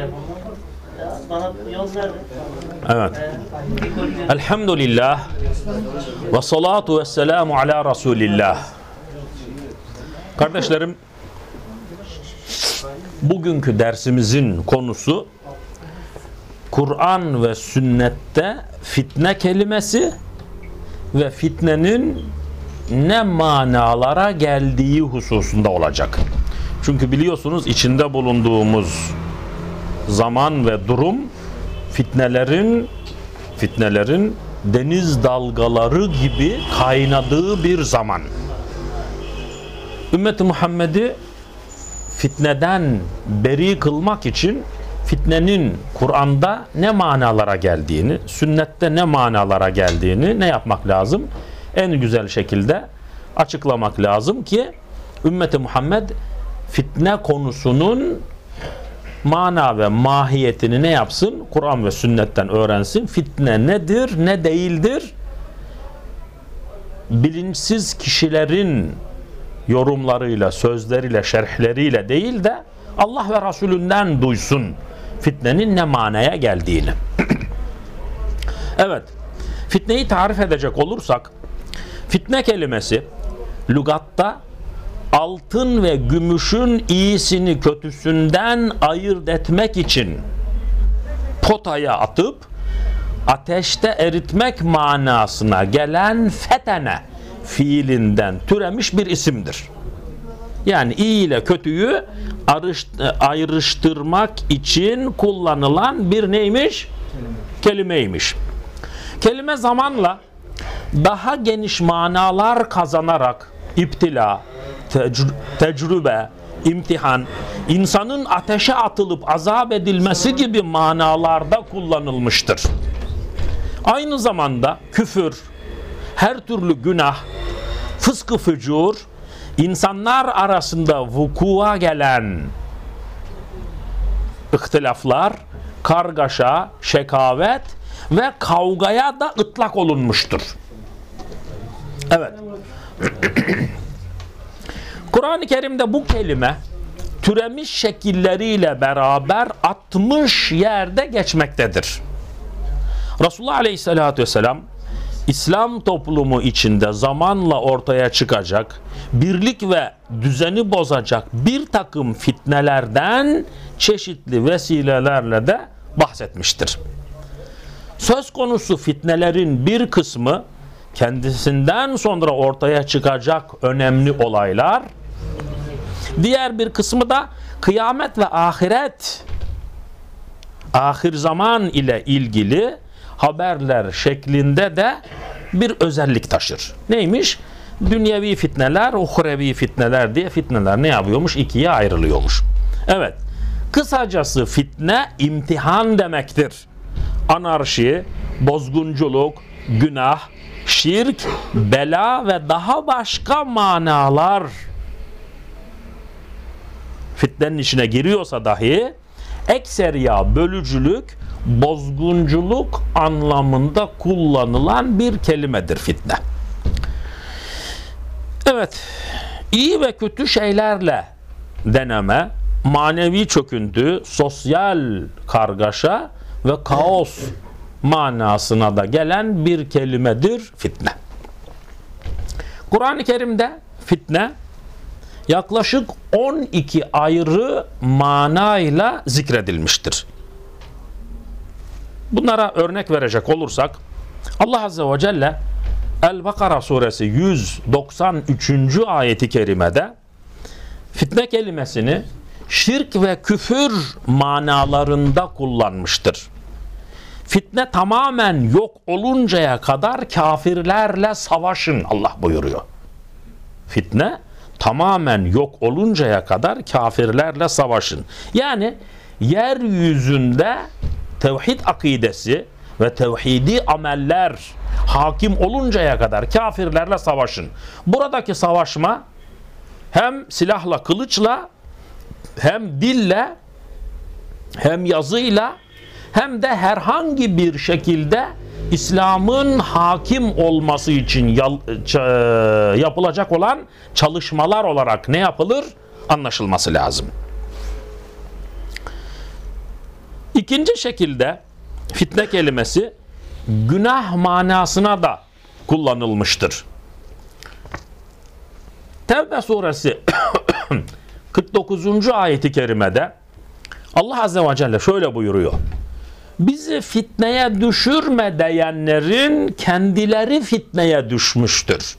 Bana yol verdi. Evet. Elhamdülillah ve salatu ve selamu ala Resulillah. Kardeşlerim, bugünkü dersimizin konusu Kur'an ve sünnette fitne kelimesi ve fitnenin ne manalara geldiği hususunda olacak. Çünkü biliyorsunuz içinde bulunduğumuz zaman ve durum fitnelerin deniz dalgaları gibi kaynadığı bir zaman. Ümmet-i Muhammed'i fitneden beri kılmak için fitnenin Kur'an'da ne manalara geldiğini, sünnette ne manalara geldiğini ne yapmak lazım? En güzel şekilde açıklamak lazım ki Ümmet-i Muhammed fitne konusunun mana ve mahiyetini ne yapsın? Kur'an ve sünnetten öğrensin. Fitne nedir, ne değildir? Bilinçsiz kişilerin yorumlarıyla, sözleriyle, şerhleriyle değil de Allah ve Resulünden duysun fitnenin ne manaya geldiğini. Evet, fitneyi tarif edecek olursak, fitne kelimesi lügatta altın ve gümüşün iyisini kötüsünden ayırt etmek için potaya atıp ateşte eritmek manasına gelen fetene fiilinden türemiş bir isimdir. Yani iyi ile kötüyü ayrıştırmak için kullanılan bir neymiş? Kelimeymiş. Kelime zamanla daha geniş manalar kazanarak İptila, tecrübe, imtihan, insanın ateşe atılıp azap edilmesi gibi manalarda kullanılmıştır. Aynı zamanda küfür, her türlü günah, fıskı fücur, insanlar arasında vuku'a gelen ihtilaflar, kargaşa, şekavet ve kavgaya da ıtlak olunmuştur. Evet. Kur'an-ı Kerim'de bu kelime türemiş şekilleriyle beraber 60 yerde geçmektedir. Resulullah Aleyhisselatü Vesselam İslam toplumu içinde zamanla ortaya çıkacak, birlik ve düzeni bozacak bir takım fitnelerden çeşitli vesilelerle de bahsetmiştir. Söz konusu fitnelerin bir kısmı kendisinden sonra ortaya çıkacak önemli olaylar, diğer bir kısmı da kıyamet ve ahiret, ahir zaman ile ilgili haberler şeklinde de bir özellik taşır. Neymiş? Dünyevi fitneler, uhrevi fitneler diye fitneler ne yapıyormuş? İkiye ayrılıyormuş. Evet. Kısacası fitne imtihan demektir. Anarşi, bozgunculuk, günah, şirk, bela ve daha başka manalar fitnenin içine giriyorsa dahi ekseriya bölücülük, bozgunculuk anlamında kullanılan bir kelimedir fitne. Evet, iyi ve kötü şeylerle deneme, manevi çöküntü, sosyal kargaşa ve kaos manasına da gelen bir kelimedir fitne. Kur'an-ı Kerim'de fitne yaklaşık 12 ayrı manayla zikredilmiştir. Bunlara örnek verecek olursak Allah Azze ve Celle El-Bakara suresi 193. ayeti kerimede fitne kelimesini şirk ve küfür manalarında kullanmıştır. Fitne tamamen yok oluncaya kadar kafirlerle savaşın Allah buyuruyor. Fitne tamamen yok oluncaya kadar kafirlerle savaşın. Yani yeryüzünde tevhid akidesi ve tevhidi ameller hakim oluncaya kadar kafirlerle savaşın. Buradaki savaşma hem silahla, kılıçla, hem dille, hem yazıyla, hem de herhangi bir şekilde İslam'ın hakim olması için yapılacak olan çalışmalar olarak ne yapılır? Anlaşılması lazım. İkinci şekilde fitne kelimesi günah manasına da kullanılmıştır. Tevbe suresi 49. ayeti kerimede Allah Azze ve Celle şöyle buyuruyor. Bizi fitneye düşürme diyenlerin kendileri fitneye düşmüştür.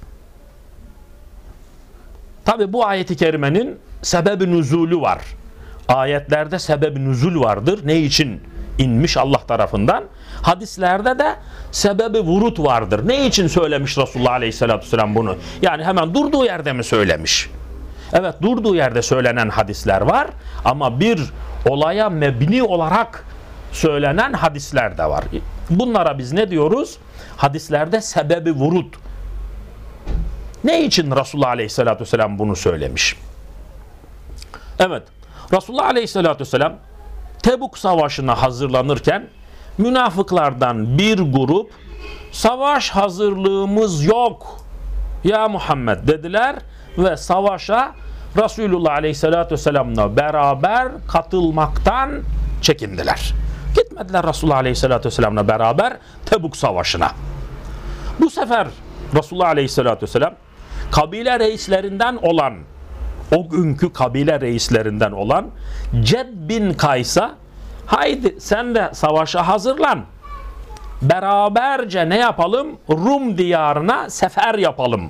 Tabi bu ayeti kerimenin sebeb-i nüzulü var. Ayetlerde sebeb-i nüzul vardır. Ne için inmiş Allah tarafından? Hadislerde de sebebi vurut vardır. Ne için söylemiş Resulullah Aleyhisselatü Vesselam bunu? Yani hemen durduğu yerde mi söylemiş? Evet, durduğu yerde söylenen hadisler var ama bir olaya mebni olarak söylenen hadisler de var. Bunlara biz ne diyoruz? Hadislerde sebebi vurut. Ne için Resulullah Aleyhisselatü Vesselam bunu söylemiş? Evet, Resulullah Aleyhisselatü Vesselam Tebuk Savaşı'na hazırlanırken münafıklardan bir grup savaş hazırlığımız yok ya Muhammed dediler ve savaşa Resulullah Aleyhisselatü Vesselam'la beraber katılmaktan çekindiler. Gitmediler Resulullah Aleyhisselatü Vesselam'la beraber Tebuk Savaşı'na. Bu sefer Resulullah Aleyhisselatü Vesselam kabile reislerinden olan, o günkü kabile reislerinden olan Ced bin Kays'a haydi sen de savaşa hazırlan, beraberce ne yapalım? Rum diyarına sefer yapalım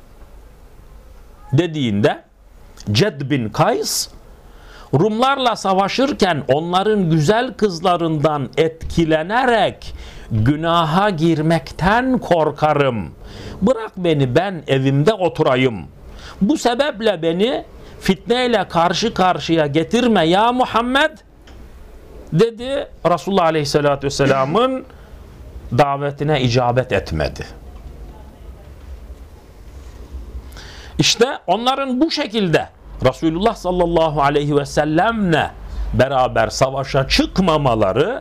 dediğinde Ced bin Kays Rumlarla savaşırken onların güzel kızlarından etkilenerek günaha girmekten korkarım. Bırak beni, ben evimde oturayım. Bu sebeple beni fitneyle karşı karşıya getirme ya Muhammed dedi. Resulullah Aleyhisselatü Vesselam'ın davetine icabet etmedi. İşte onların bu şekilde Resulullah sallallahu aleyhi ve sellemle beraber savaşa çıkmamaları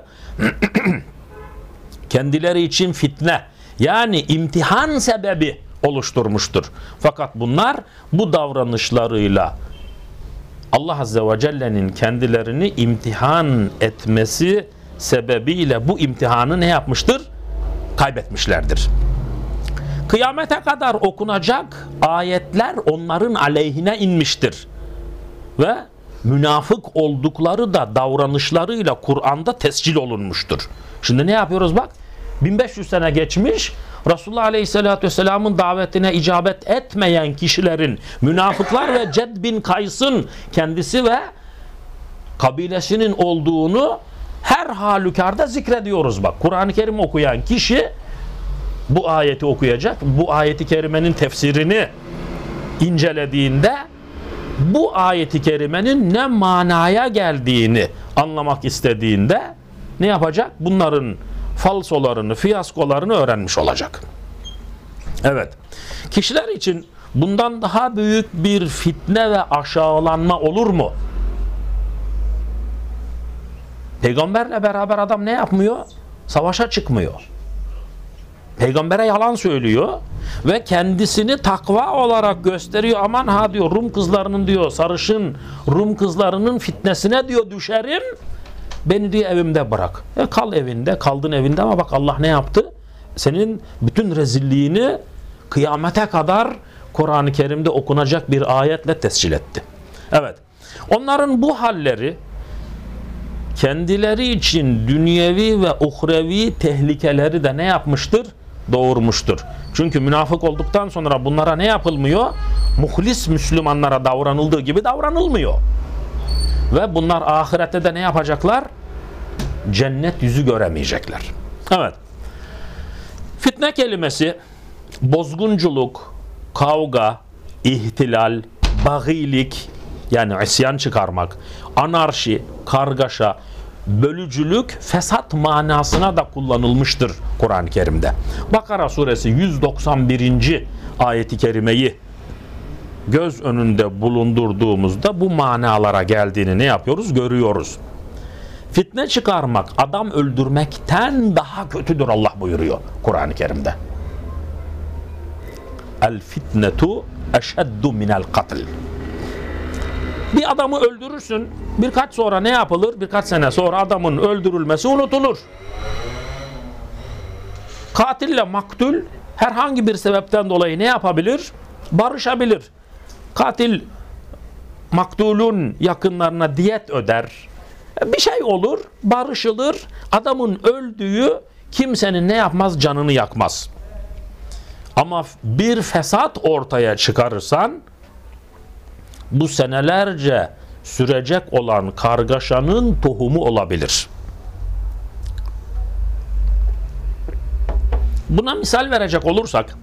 kendileri için fitne, yani imtihan sebebi oluşturmuştur. Fakat bunlar bu davranışlarıyla Allah Azze ve Celle'nin kendilerini imtihan etmesi sebebiyle bu imtihanı ne yapmıştır? Kaybetmişlerdir. Kıyamete kadar okunacak ayetler onların aleyhine inmiştir. Ve münafık oldukları da davranışlarıyla Kur'an'da tescil olunmuştur. Şimdi ne yapıyoruz bak? 1500 sene geçmiş, Resulullah Aleyhisselatü Vesselam'ın davetine icabet etmeyen kişilerin, münafıklar ve Ced bin Kays'ın kendisi ve kabilesinin olduğunu her halükarda zikrediyoruz bak. Kur'an-ı Kerim okuyan kişi bu ayeti okuyacak, bu ayeti kerimenin tefsirini incelediğinde bu ayeti kerimenin ne manaya geldiğini anlamak istediğinde ne yapacak? Bunların falsolarını, fiyaskolarını öğrenmiş olacak. Evet. Kişiler için bundan daha büyük bir fitne ve aşağılanma olur mu? Peygamberle beraber adam ne yapmıyor? Savaşa çıkmıyor. Peygambere yalan söylüyor ve kendisini takva olarak gösteriyor. Aman ha diyor, Rum kızlarının diyor, sarışın Rum kızlarının fitnesine diyor düşerim. Beni diyor evimde bırak. Kal evinde, kaldın evinde ama bak Allah ne yaptı? Senin bütün rezilliğini kıyamete kadar Kur'an-ı Kerim'de okunacak bir ayetle tescil etti. Evet. Onların bu halleri kendileri için dünyevi ve uhrevi tehlikeleri de ne yapmıştır? Doğurmuştur. Çünkü münafık olduktan sonra bunlara ne yapılmıyor? Muhlis Müslümanlara davranıldığı gibi davranılmıyor. Ve bunlar ahirette de ne yapacaklar? Cennet yüzü göremeyecekler. Evet. Fitne kelimesi bozgunculuk, kavga, ihtilal, bagilik, yani isyan çıkarmak, anarşi, kargaşa, bölücülük, fesat manasına da kullanılmıştır Kur'an-ı Kerim'de. Bakara suresi 191. ayeti kerimeyi göz önünde bulundurduğumuzda bu manalara geldiğini ne yapıyoruz? Görüyoruz. Fitne çıkarmak, adam öldürmekten daha kötüdür Allah buyuruyor Kur'an-ı Kerim'de. El fitnetu eşeddu minel katl. Bir adamı öldürürsün, birkaç sonra ne yapılır? Birkaç sene sonra adamın öldürülmesi unutulur. Katille maktul herhangi bir sebepten dolayı ne yapabilir? Barışabilir. Katil maktulun yakınlarına diyet öder. Bir şey olur, barışılır. Adamın öldüğü kimsenin ne yapmaz? Canını yakmaz. Ama bir fesat ortaya çıkarırsan bu senelerce sürecek olan kargaşanın tohumu olabilir. Buna misal verecek olursak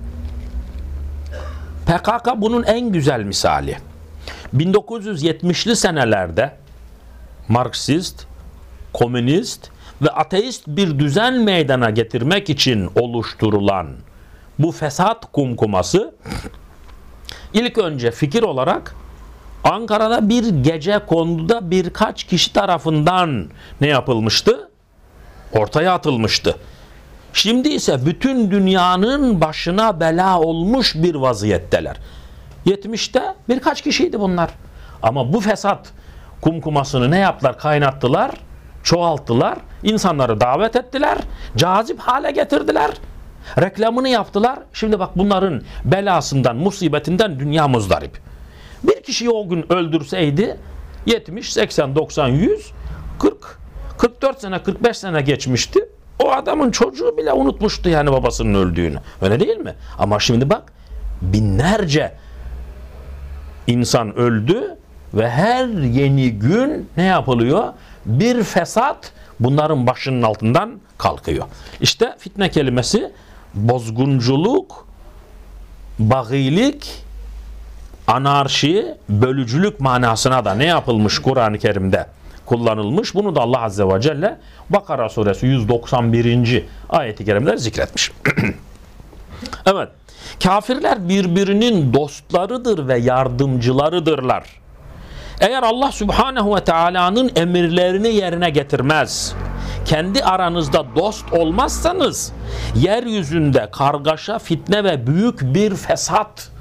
PKK bunun en güzel misali. 1970'li senelerde Marksist, komünist ve ateist bir düzen meydana getirmek için oluşturulan bu fesat kumkuması ilk önce fikir olarak Ankara'da bir gecekonduda birkaç kişi tarafından ne yapılmıştı? Ortaya atılmıştı. Şimdi ise bütün dünyanın başına bela olmuş bir vaziyetteler. 70'te birkaç kişiydi bunlar. Ama bu fesat kumkumasını ne yaptılar? Kaynattılar, çoğalttılar, insanları davet ettiler, cazip hale getirdiler, reklamını yaptılar. Şimdi bak bunların belasından, musibetinden dünya muzdarip. Bir kişiyi o gün öldürseydi 70, 80, 90, 100, 40, 44 sene, 45 sene geçmişti. O adamın çocuğu bile unutmuştu yani babasının öldüğünü. Öyle değil mi? Ama şimdi bak binlerce insan öldü ve her yeni gün ne yapılıyor? Bir fesat bunların başının altından kalkıyor. İşte fitne kelimesi bozgunculuk, bagilik, anarşi, bölücülük manasına da ne yapılmış Kur'an-ı Kerim'de kullanılmış. Bunu da Allah Azze ve Celle Bakara suresi 191. ayeti kerimede zikretmiş. Evet. Kafirler birbirinin dostlarıdır ve yardımcılarıdırlar. Eğer Allah Subhanahu ve Teala'nın emirlerini yerine getirmez, kendi aranızda dost olmazsanız yeryüzünde kargaşa, fitne ve büyük bir fesat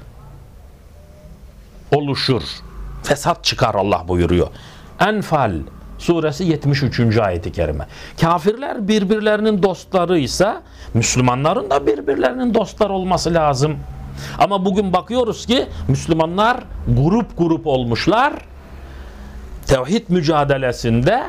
oluşur. Fesat çıkar Allah buyuruyor. Enfal suresi 73. ayeti kerime. Kafirler birbirlerinin dostlarıysa Müslümanların da birbirlerinin dostlar olması lazım. Ama bugün bakıyoruz ki Müslümanlar grup grup olmuşlar. Tevhid mücadelesinde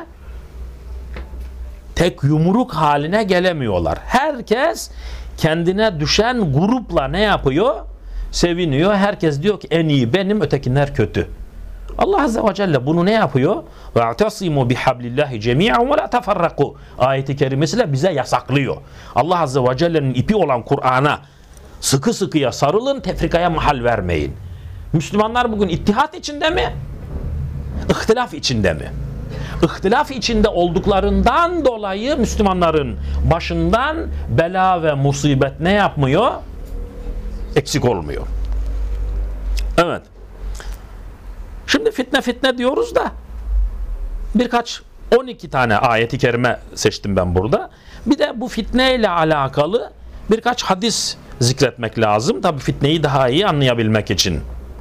tek yumruk haline gelemiyorlar. Herkes kendine düşen grupla ne yapıyor? Seviniyor. Herkes diyor ki en iyi benim, ötekiler kötü. Allah Azze ve Celle bunu ne yapıyor? وَاَعْتَصِمُوا بِحَبْلِ اللّٰهِ جَمِيعًا وَلَا تَفَرَّقُوا ayeti kerimesiyle bize yasaklıyor. Allah Azze ve Celle'nin ipi olan Kur'an'a sıkı sıkıya sarılın, tefrikaya mahal vermeyin. Müslümanlar bugün ittihat içinde mi? İhtilaf içinde mi? İhtilaf içinde olduklarından dolayı Müslümanların başından bela ve musibet ne yapmıyor? Eksik olmuyor. Evet. Şimdi fitne diyoruz da birkaç 12 tane ayeti kerime seçtim ben burada. Bir de bu fitne ile alakalı birkaç hadis zikretmek lazım. Tabi fitneyi daha iyi anlayabilmek için.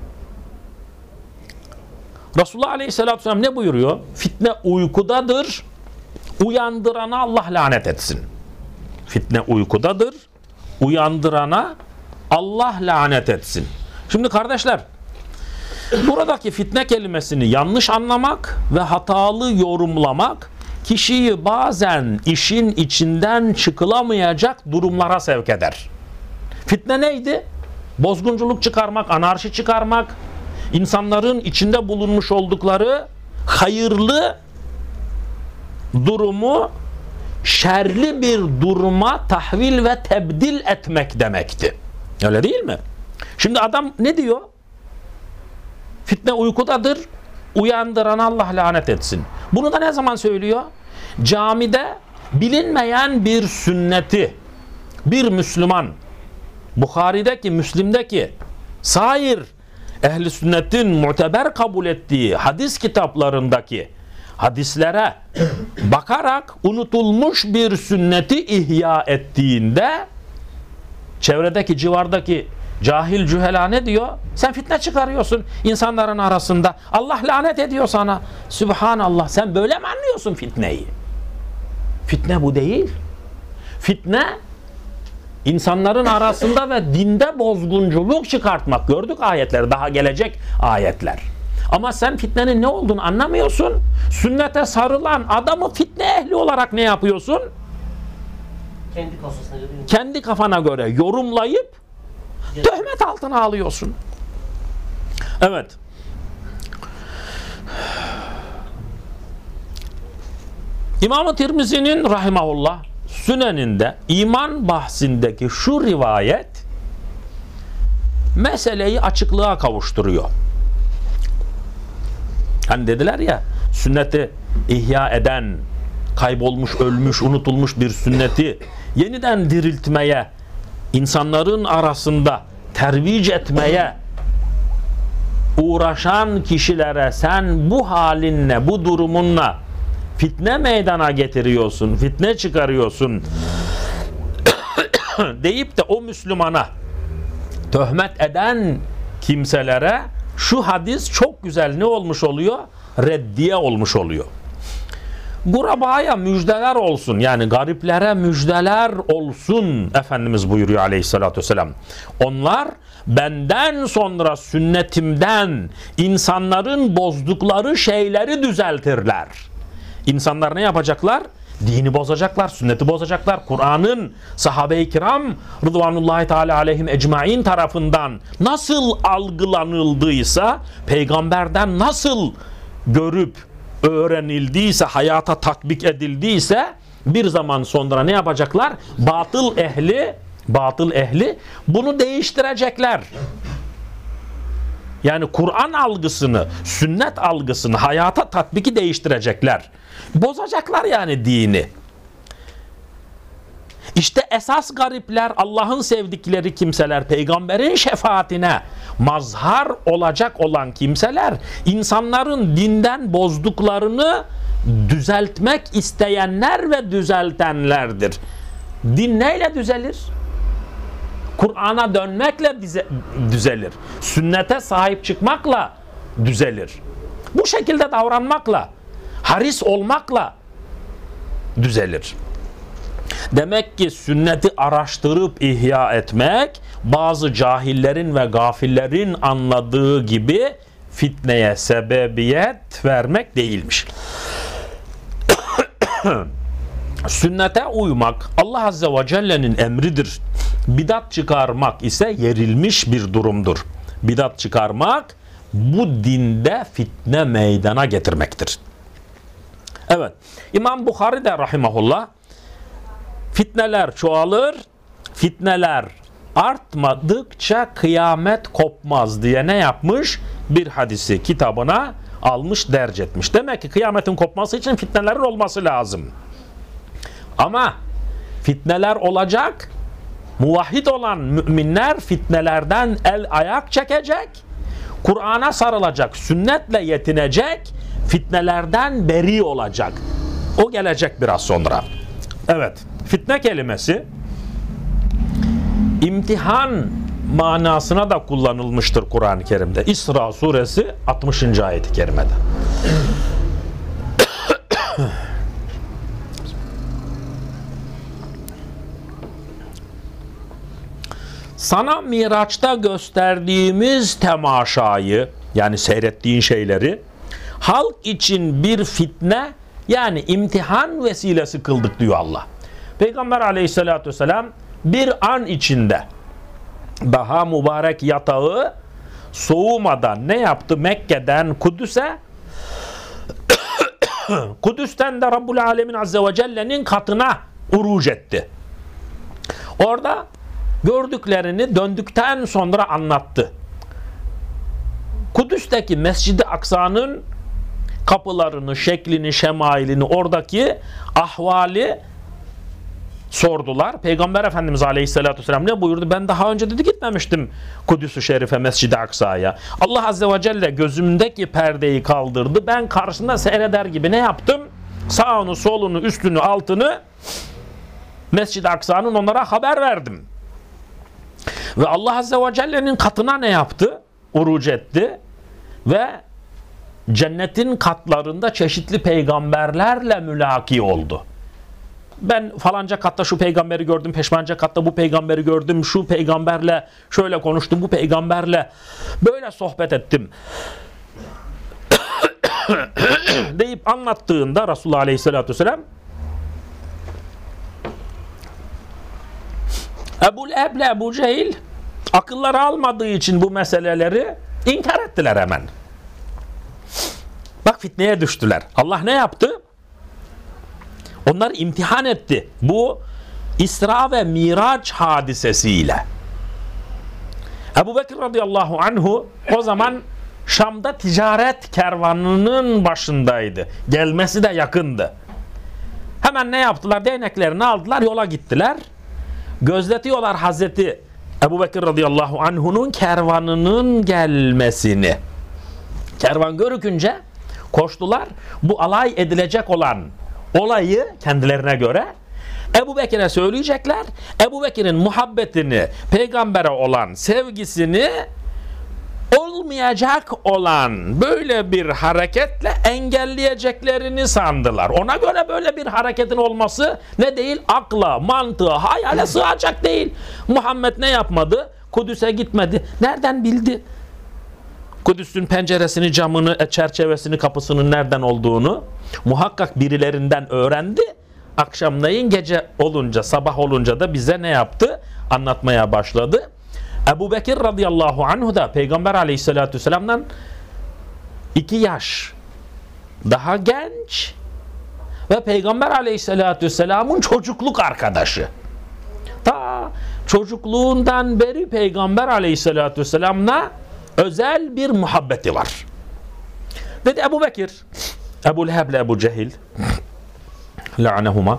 Resulullah Aleyhisselatü Vesselam ne buyuruyor? Fitne uykudadır. Uyandırana Allah lanet etsin. Fitne uykudadır. Uyandırana Allah lanet etsin. Şimdi kardeşler, buradaki fitne kelimesini yanlış anlamak ve hatalı yorumlamak kişiyi bazen işin içinden çıkılamayacak durumlara sevk eder. Fitne neydi? Bozgunculuk çıkarmak, anarşi çıkarmak, insanların içinde bulunmuş oldukları hayırlı durumu şerli bir duruma tahvil ve tebdil etmek demekti. Öyle değil mi? Şimdi adam ne diyor? Fitne uykudadır. Uyandıran Allah lanet etsin. Bunu da ne zaman söylüyor? Camide bilinmeyen bir sünneti bir Müslüman Bukhari'deki, Müslim'deki sair ehli sünnetin muteber kabul ettiği hadis kitaplarındaki hadislere bakarak unutulmuş bir sünneti ihya ettiğinde çevredeki, civardaki Cahil cühela ne diyor? Sen fitne çıkarıyorsun insanların arasında. Allah lanet ediyor sana. Sübhanallah, sen böyle mi anlıyorsun fitneyi? Fitne bu değil. Fitne insanların arasında ve dinde bozgunculuk çıkartmak. Gördük ayetleri, daha gelecek ayetler. Ama sen fitnenin ne olduğunu anlamıyorsun. Sünnete sarılan adamı fitne ehli olarak ne yapıyorsun? Kendi kafana göre yorumlayıp töhmet altına alıyorsun. Evet. İmam-ı Tirmizi'nin rahimahullah Süneninde iman bahsindeki şu rivayet meseleyi açıklığa kavuşturuyor. Hani dediler ya, sünneti ihya eden, kaybolmuş, ölmüş, unutulmuş bir sünneti yeniden diriltmeye, insanların arasında tervic etmeye uğraşan kişilere sen bu halinle, bu durumunla fitne meydana getiriyorsun, fitne çıkarıyorsun deyip de o Müslümana töhmet eden kimselere şu hadis çok güzel ne olmuş oluyor? Reddiye olmuş oluyor. Gurabaya müjdeler olsun, yani gariplere müjdeler olsun Efendimiz buyuruyor aleyhissalatü vesselam. Onlar benden sonra sünnetimden insanların bozdukları şeyleri düzeltirler. İnsanlar ne yapacaklar? Dini bozacaklar, sünneti bozacaklar. Kur'an'ın sahabe-i kiram rıdvanullahi teala aleyhim ecmain tarafından nasıl algılanıldıysa, peygamberden nasıl görüp öğrenildiyse, hayata tatbik edildiyse bir zaman sonra ne yapacaklar? Batıl ehli bunu değiştirecekler. Yani Kur'an algısını, sünnet algısını, hayata tatbiki değiştirecekler. Bozacaklar yani dini. İşte esas garipler, Allah'ın sevdikleri kimseler, peygamberin şefaatine mazhar olacak olan kimseler, insanların dinden bozduklarını düzeltmek isteyenler ve düzeltenlerdir. Din neyle düzelir? Kur'an'a dönmekle düzelir. Sünnete sahip çıkmakla düzelir. Bu şekilde davranmakla, haris olmakla düzelir. Demek ki sünneti araştırıp ihya etmek, bazı cahillerin ve gafillerin anladığı gibi fitneye sebebiyet vermek değilmiş. Sünnete uymak Allah Azze ve Celle'nin emridir. Bidat çıkarmak ise yerilmiş bir durumdur. Bidat çıkarmak bu dinde fitne meydana getirmektir. Evet, İmam Bukhari de rahimahullah fitneler çoğalır, fitneler artmadıkça kıyamet kopmaz diye ne yapmış? Bir hadisi kitabına almış, derc etmiş. Demek ki kıyametin kopması için fitnelerin olması lazım. Ama fitneler olacak, muvahhid olan müminler fitnelerden el ayak çekecek, Kur'an'a sarılacak, sünnetle yetinecek, fitnelerden beri olacak. O gelecek biraz sonra. Evet, fitne kelimesi imtihan manasına da kullanılmıştır Kur'an-ı Kerim'de. İsra suresi 60. ayet-i kerimede. Sana Miraç'ta gösterdiğimiz temaşayı, yani seyrettiğin şeyleri halk için bir fitne, yani imtihan vesilesi kıldık diyor Allah. Peygamber aleyhissalatü vesselam bir an içinde daha mübarek yatağı soğumadan ne yaptı? Mekke'den Kudüs'e, Kudüs'ten de Rabbul Alemin Azze ve Celle'nin katına uruc etti. Orada gördüklerini döndükten sonra anlattı. Kudüs'teki Mescid-i Aksa'nın kapılarını, şeklini, şemailini, oradaki ahvali sordular. Peygamber Efendimiz Aleyhisselatü Vesselam ne buyurdu? Ben daha önce dedi gitmemiştim Kudüs-ü Şerif'e, Mescid-i Aksa'ya. Allah Azze ve Celle gözümdeki perdeyi kaldırdı. Ben karşısında seyreder gibi ne yaptım? Sağını, solunu, üstünü, altını Mescid-i Aksa'nın onlara haber verdim. Ve Allah Azze ve Celle'nin katına ne yaptı? Uruc etti ve cennetin katlarında çeşitli peygamberlerle mülaki oldu. Ben falanca katta şu peygamberi gördüm, peşmanca katta bu peygamberi gördüm, şu peygamberle şöyle konuştum, bu peygamberle böyle sohbet ettim deyip anlattığında Resulullah Aleyhisselatü Vesselam Ebu Leheb ile Ebu Cehil akılları almadığı için bu meseleleri inkar ettiler hemen. Bak fitneye düştüler. Allah ne yaptı? Onları imtihan etti. Bu İsra ve Miraç hadisesiyle. Ebu Bekir radıyallahu anhu o zaman Şam'da ticaret kervanının başındaydı. Gelmesi de yakındı. Hemen ne yaptılar? Değneklerini aldılar, yola gittiler. Gözletiyorlar Hazreti Ebu Bekir radıyallahu anhu'nun kervanının gelmesini. Kervan görükünce koştular. Bu alay edilecek olan olayı kendilerine göre Ebu Bekir'e söyleyecekler. Ebu Bekir'in muhabbetini, peygambere olan sevgisini olmayacak olan böyle bir hareketle engelleyeceklerini sandılar. Ona göre böyle bir hareketin olması ne değil? Akla, mantığa, hayale sığacak değil. Muhammed ne yapmadı? Kudüs'e gitmedi. Nereden bildi? Kudüs'ün penceresini, camını, çerçevesini, kapısının nereden olduğunu muhakkak birilerinden öğrendi. Akşamleyin gece olunca, sabah olunca da bize ne yaptı? Anlatmaya başladı. Ebu Bekir radıyallahu anhu da Peygamber aleyhissalatü vesselam'dan 2 yaş daha genç ve Peygamber aleyhissalatü vesselam'ın çocukluk arkadaşı. Ta çocukluğundan beri Peygamber aleyhissalatü vesselam'la özel bir muhabbeti var. Dedi Ebu Bekir, Ebu Leheb ile Ebu Cehil la'anehuma,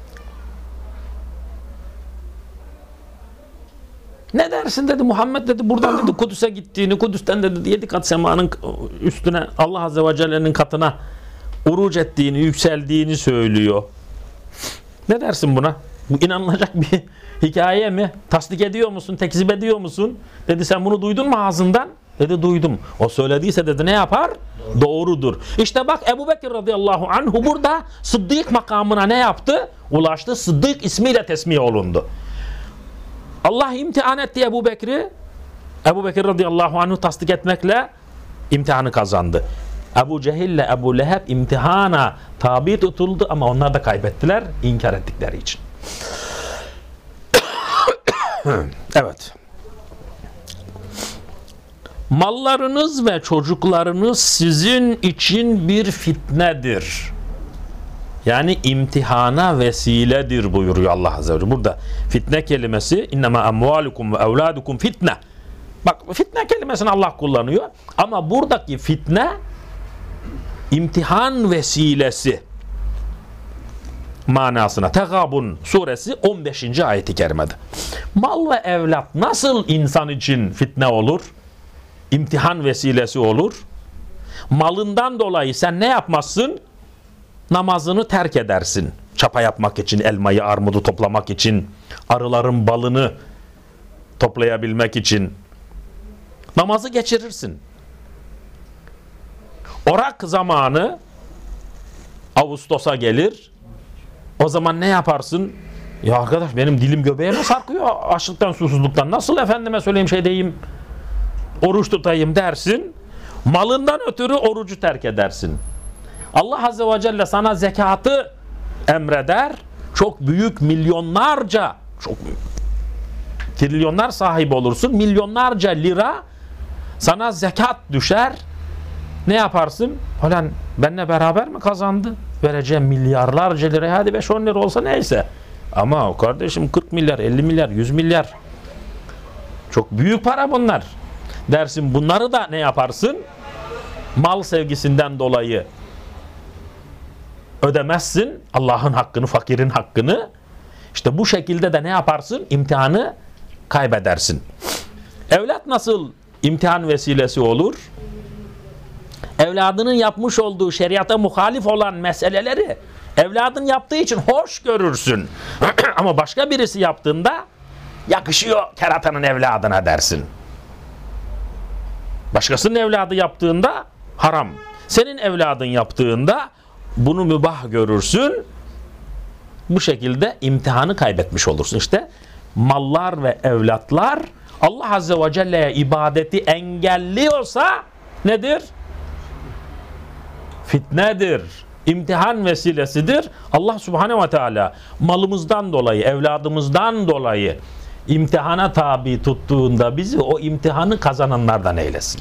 ne dersin dedi Muhammed dedi buradan dedi Kudüs'e gittiğini, Kudüs'ten dedi 7 kat semanın üstüne Allah Azze ve Celle'nin katına uruc ettiğini, yükseldiğini söylüyor. Ne dersin buna? Bu inanılacak bir hikaye mi? Tasdik ediyor musun? Tekzip ediyor musun? Dedi sen bunu duydun mu ağzından? Dedi duydum. O söylediyse dedi ne yapar? Doğrudur. İşte bak Ebu Bekir radıyallahu anhu burada Sıddık makamına ne yaptı? Ulaştı. Sıddık ismiyle tesmih olundu. Allah imtihan etti Ebu Bekir'i. Ebu Bekir radıyallahu anhu tasdik etmekle imtihanı kazandı. Ebu Cehil ile Ebu Leheb imtihana tabi tutuldu ama onlar da kaybettiler inkar ettikleri için. Evet. Mallarınız ve çocuklarınız sizin için bir fitnedir. Yani imtihana vesiledir buyuruyor Allah Azze ve Celle. Burada fitne kelimesi innema amvalukum ve evladukum fitne. Bak fitne kelimesini Allah kullanıyor. Ama buradaki fitne imtihan vesilesi manasına. Tegabun suresi 15. ayeti kerimede. Mal ve evlat nasıl insan için fitne olur? İmtihan vesilesi olur. Malından dolayı sen ne yapmazsın? Namazını terk edersin. Çapa yapmak için, elmayı, armudu toplamak için, arıların balını toplayabilmek için. Namazı geçirirsin. Orak zamanı Ağustos'a gelir. O zaman ne yaparsın? Ya arkadaş benim dilim göbeğime sarkıyor açlıktan, susuzluktan. Nasıl efendime söyleyeyim şey diyeyim, oruç tutayım dersin. Malından ötürü orucu terk edersin. Allah Azze ve Celle sana zekatı emreder. Çok büyük milyonlarca, çok trilyonlar sahibi olursun. Milyonlarca lira sana zekat düşer. Ne yaparsın? Falan benimle beraber mi kazandı? Vereceğim milyarlarca lira. Hadi 5-10 lira olsa neyse. Ama kardeşim 40 milyar, 50 milyar, 100 milyar. Çok büyük para bunlar. Dersin bunları da ne yaparsın? Mal sevgisinden dolayı ödemezsin. Allah'ın hakkını, fakirin hakkını. İşte bu şekilde de ne yaparsın? İmtihanı kaybedersin. Evlat nasıl imtihan vesilesi olur? Evladının yapmış olduğu şeriata muhalif olan meseleleri evladın yaptığı için hoş görürsün. Ama başka birisi yaptığında yakışıyor keratanın evladına dersin. Başkasının evladı yaptığında haram. Senin evladın yaptığında bunu mübah görürsün. Bu şekilde imtihanı kaybetmiş olursun. İşte mallar ve evlatlar Allah Azze ve Celle'ye ibadeti engelliyorsa nedir? Fitnedir. İmtihan vesilesidir. Allah Subhanahu ve Teala malımızdan dolayı, evladımızdan dolayı imtihana tabi tuttuğunda bizi o imtihanı kazananlardan eylesin.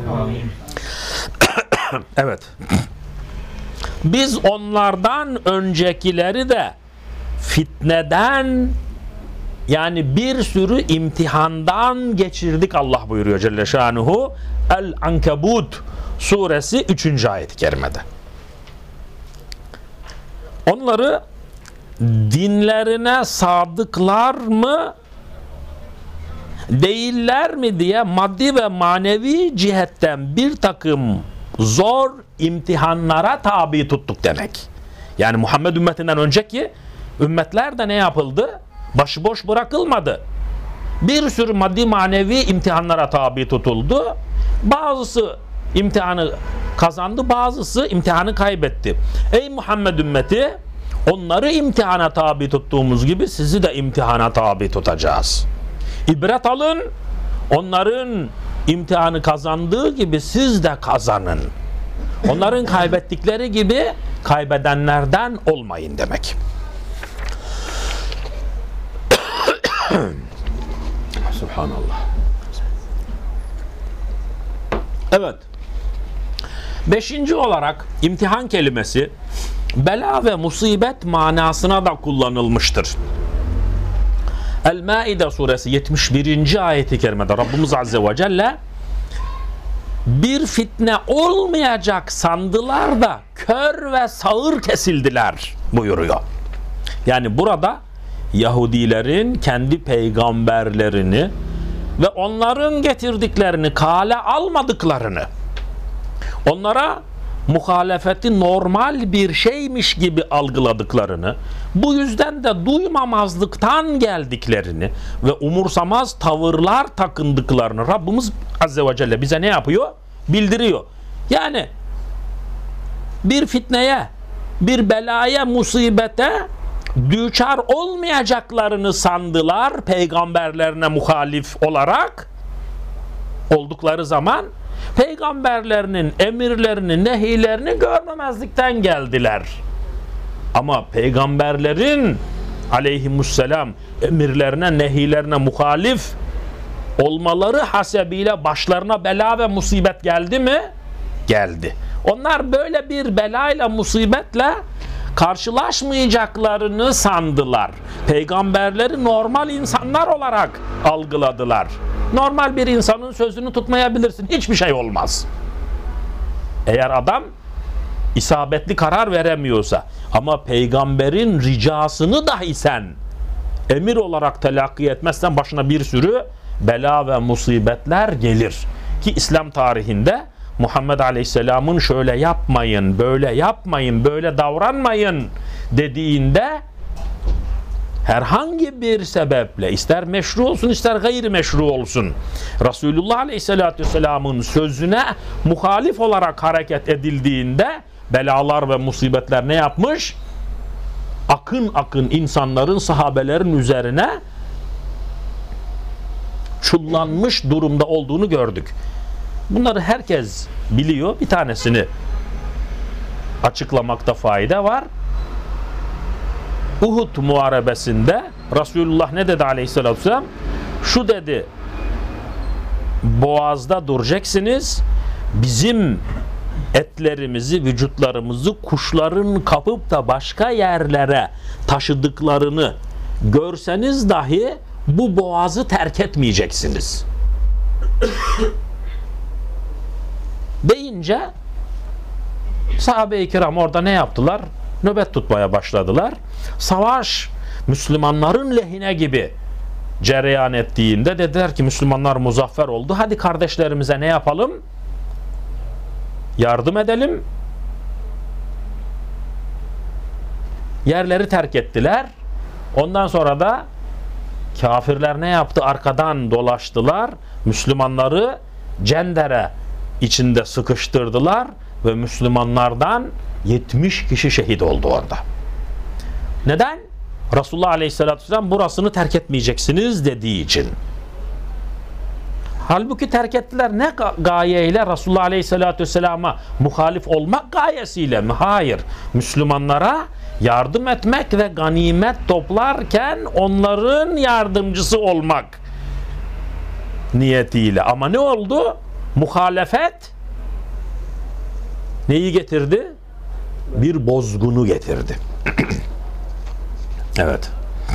Evet. Biz onlardan öncekileri de fitneden, yani bir sürü imtihandan geçirdik Allah buyuruyor Celle Şanuhu. El-Ankebut suresi 3. ayet-i kerimede. Onları dinlerine sadıklar mı değiller mi diye maddi ve manevi cihetten bir takım zor imtihanlara tabi tuttuk demek. Yani Muhammed ümmetinden önceki ümmetler de ne yapıldı? Başıboş bırakılmadı. Bir sürü maddi manevi imtihanlara tabi tutuldu. Bazısı imtihanı kazandı, bazısı imtihanı kaybetti. Ey Muhammed ümmeti, onları imtihana tabi tuttuğumuz gibi sizi de imtihana tabi tutacağız. İbret alın, onların imtihanı kazandığı gibi siz de kazanın. Onların kaybettikleri gibi kaybedenlerden olmayın demek. Subhanallah. Evet. 5. olarak imtihan kelimesi bela ve musibet manasına da kullanılmıştır. El-Maide suresi 71. ayet-i kerimede Rabbimiz Azze ve Celle bir fitne olmayacak sandılar da kör ve sağır kesildiler buyuruyor. Yani burada Yahudilerin kendi peygamberlerini ve onların getirdiklerini kale almadıklarını, onlara muhalefeti normal bir şeymiş gibi algıladıklarını, bu yüzden de duymamazlıktan geldiklerini ve umursamaz tavırlar takındıklarını Rabbimiz Azze ve Celle bize ne yapıyor? Bildiriyor. Yani bir fitneye, bir belaya, musibete düçar olmayacaklarını sandılar peygamberlerine muhalif olarak. Oldukları zaman peygamberlerinin emirlerini, nehilerini görmemezlikten geldiler. Ama peygamberlerin aleyhisselam emirlerine, nehilerine muhalif olmaları hasebiyle başlarına bela ve musibet geldi mi? Geldi. Onlar böyle bir belayla, musibetle karşılaşmayacaklarını sandılar. Peygamberleri normal insanlar olarak algıladılar. Normal bir insanın sözünü tutmayabilirsin. Hiçbir şey olmaz. Eğer adam isabetli karar veremiyorsa, ama peygamberin ricasını dahi sen emir olarak telakki etmezsen başına bir sürü bela ve musibetler gelir. Ki İslam tarihinde Muhammed Aleyhisselam'ın şöyle yapmayın, böyle yapmayın, böyle davranmayın dediğinde herhangi bir sebeple, ister meşru olsun ister gayrimeşru olsun, Resulullah Aleyhisselatü Vesselam'ın sözüne muhalif olarak hareket edildiğinde belalar ve musibetler ne yapmış? Akın akın insanların, sahabelerin üzerine çullanmış durumda olduğunu gördük. Bunları herkes biliyor. Bir tanesini açıklamakta fayda var. Uhud muharebesinde Resulullah ne dedi Aleyhisselatü Vesselam? Şu dedi: boğazda duracaksınız, bizim etlerimizi, vücutlarımızı kuşların kapıp da başka yerlere taşıdıklarını görseniz dahi bu boğazı terk etmeyeceksiniz deyince sahabe-i kiram orada ne yaptılar? Nöbet tutmaya başladılar. Savaş Müslümanların lehine gibi cereyan ettiğinde dediler ki Müslümanlar muzaffer oldu. Hadi kardeşlerimize ne yapalım? Yardım edelim. Yerleri terk ettiler. Ondan sonra da kafirler ne yaptı? Arkadan dolaştılar. Müslümanları cendere içinde sıkıştırdılar ve Müslümanlardan 70 kişi şehit oldu orada. Neden? Resulullah Aleyhisselatü Vesselam burasını terk etmeyeceksiniz dediği için. Halbuki terk ettiler ne gayeyle? Resulullah Aleyhisselatü Vesselam'a muhalif olmak gayesiyle mi? Hayır. Müslümanlara yardım etmek ve ganimet toplarken onların yardımcısı olmak niyetiyle. Ama ne oldu? Muhalefet neyi getirdi? Bir bozgunu getirdi. Evet.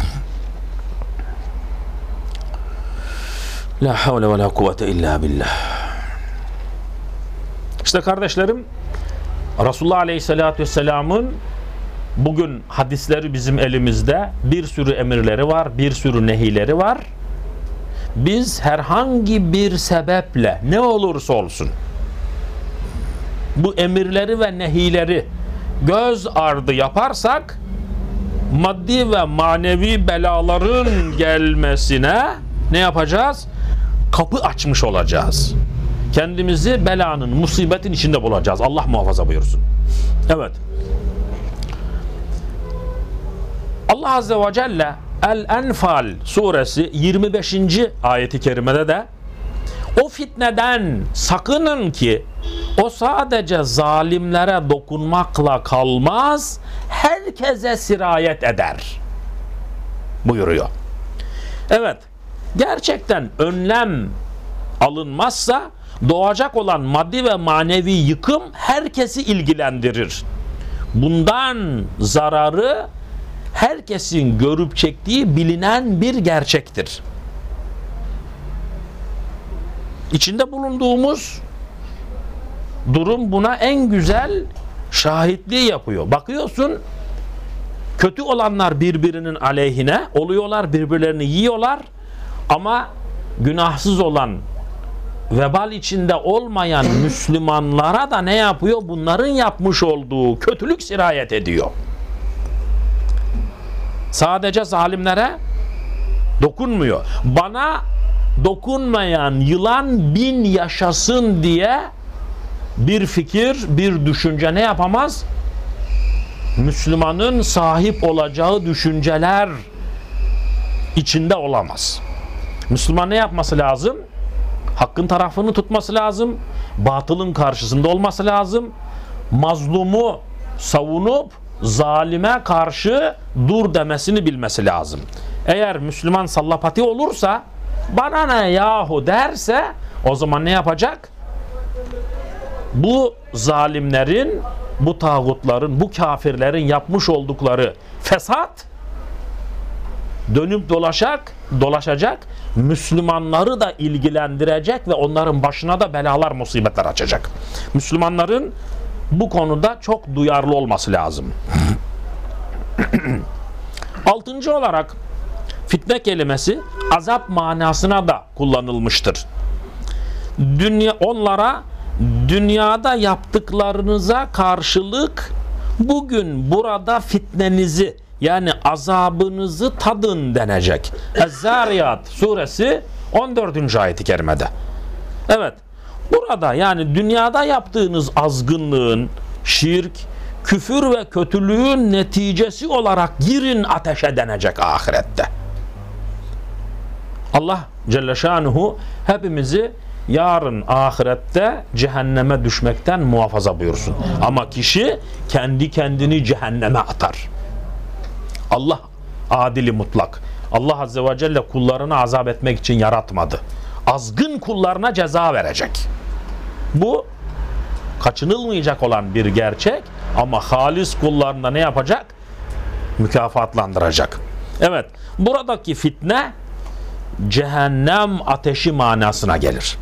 La havle ve la kuvvete illa billah. İşte kardeşlerim, Resulullah Aleyhisselatü Vesselam'ın bugün hadisleri bizim elimizde, bir sürü emirleri var, bir sürü nehileri var. Biz herhangi bir sebeple ne olursa olsun bu emirleri ve nehileri göz ardı yaparsak maddi ve manevi belaların gelmesine ne yapacağız? Kapı açmış olacağız. Kendimizi belanın, musibetin içinde bulacağız. Allah muhafaza buyursun. Evet. Allah Azze ve Celle El-Enfal suresi 25. ayeti kerimede de o fitneden sakının ki o sadece zalimlere dokunmakla kalmaz, herkese sirayet eder buyuruyor. Evet, gerçekten önlem alınmazsa doğacak olan maddi ve manevi yıkım herkesi ilgilendirir. Bundan zararı herkesin görüp çektiği bilinen bir gerçektir. İçinde bulunduğumuz durum buna en güzel şahitliği yapıyor. Bakıyorsun, kötü olanlar birbirinin aleyhine oluyorlar, birbirlerini yiyorlar ama günahsız olan, vebal içinde olmayan Müslümanlara da ne yapıyor? Bunların yapmış olduğu kötülük sirayet ediyor. Sadece zalimlere dokunmuyor. Bana dokunmayan yılan 1000 yaşasın diye bir fikir, bir düşünce ne yapamaz? Müslümanın sahip olacağı düşünceler içinde olamaz. Müslüman ne yapması lazım? Hakkın tarafını tutması lazım. Batılın karşısında olması lazım. Mazlumu savunup zalime karşı dur demesini bilmesi lazım. Eğer Müslüman sallapati olursa, bana ne yahu derse, o zaman ne yapacak? Bu zalimlerin, bu tağutların, bu kafirlerin yapmış oldukları fesat dönüp dolaşacak, Müslümanları da ilgilendirecek ve onların başına da belalar, musibetler açacak. Müslümanların bu konuda çok duyarlı olması lazım. 6. olarak fitne kelimesi azap manasına da kullanılmıştır. Onlara dünyada yaptıklarınıza karşılık bugün burada fitnenizi, yani azabınızı tadın denecek. Ez-Zariyat suresi 14. ayet-i kerimede. Evet, burada yani dünyada yaptığınız azgınlığın, şirk, küfür ve kötülüğün neticesi olarak girin ateşe denecek ahirette. Allah Celle Şanuhu hepimizi yarın ahirette cehenneme düşmekten muhafaza buyursun. Ama kişi kendi kendini cehenneme atar. Allah adili mutlak. Allah Azze ve Celle kullarını azap etmek için yaratmadı. Azgın kullarına ceza verecek. Bu kaçınılmayacak olan bir gerçek ama halis kullarına ne yapacak? Mükafatlandıracak. Evet, buradaki fitne cehennem ateşi manasına gelir.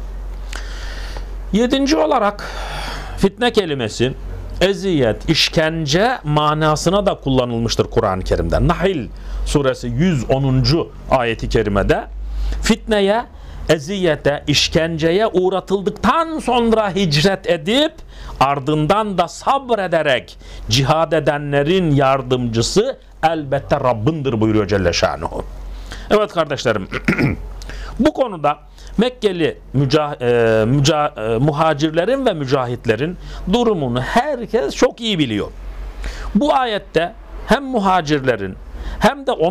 7. olarak fitne kelimesi eziyet, işkence manasına da kullanılmıştır Kur'an-ı Kerim'de. Nahl suresi 110. ayeti kerimede fitneye, eziyete, işkenceye uğratıldıktan sonra hicret edip ardından da sabrederek cihad edenlerin yardımcısı elbette Rabbindir buyuruyor Celle Şanuhu. Evet kardeşlerim, bu konuda Mekkeli muhacirlerin ve mücahitlerin durumunu herkes çok iyi biliyor. Bu ayette hem muhacirlerin hem de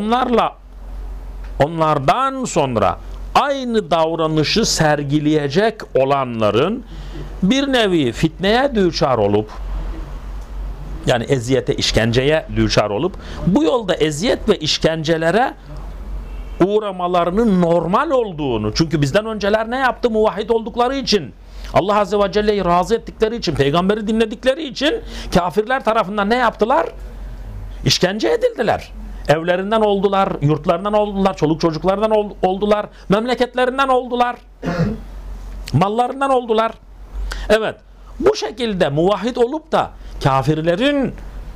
onlardan sonra aynı davranışı sergileyecek olanların bir nevi fitneye düçar olup, yani eziyete, işkenceye düçar olup, bu yolda eziyet ve işkencelere uğramalarının normal olduğunu, çünkü bizden önceler ne yaptı? Muvahhid oldukları için, Allah Azze ve Celle'yi razı ettikleri için, peygamberi dinledikleri için kafirler tarafından ne yaptılar? İşkence edildiler. Evlerinden oldular, yurtlarından oldular, çoluk çocuklarından oldular, memleketlerinden oldular, mallarından oldular. Evet, bu şekilde muvahhid olup da kafirlerin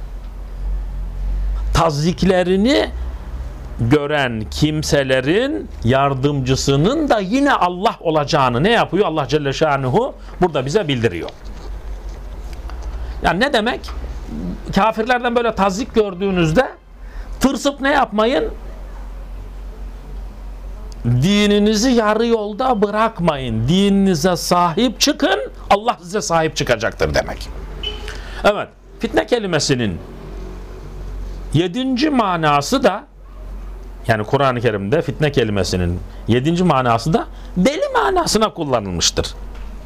tazyiklerini gören kimselerin yardımcısının da yine Allah olacağını ne yapıyor? Allah Celle Şanuhu burada bize bildiriyor. Yani ne demek? Kafirlerden böyle tazyik gördüğünüzde tırsıp ne yapmayın? Dininizi yarı yolda bırakmayın. Dininize sahip çıkın. Allah size sahip çıkacaktır demek. Evet. Fitne kelimesinin 7. manası da, yani Kur'an-ı Kerim'de fitne kelimesinin 7. manası da deli manasına kullanılmıştır.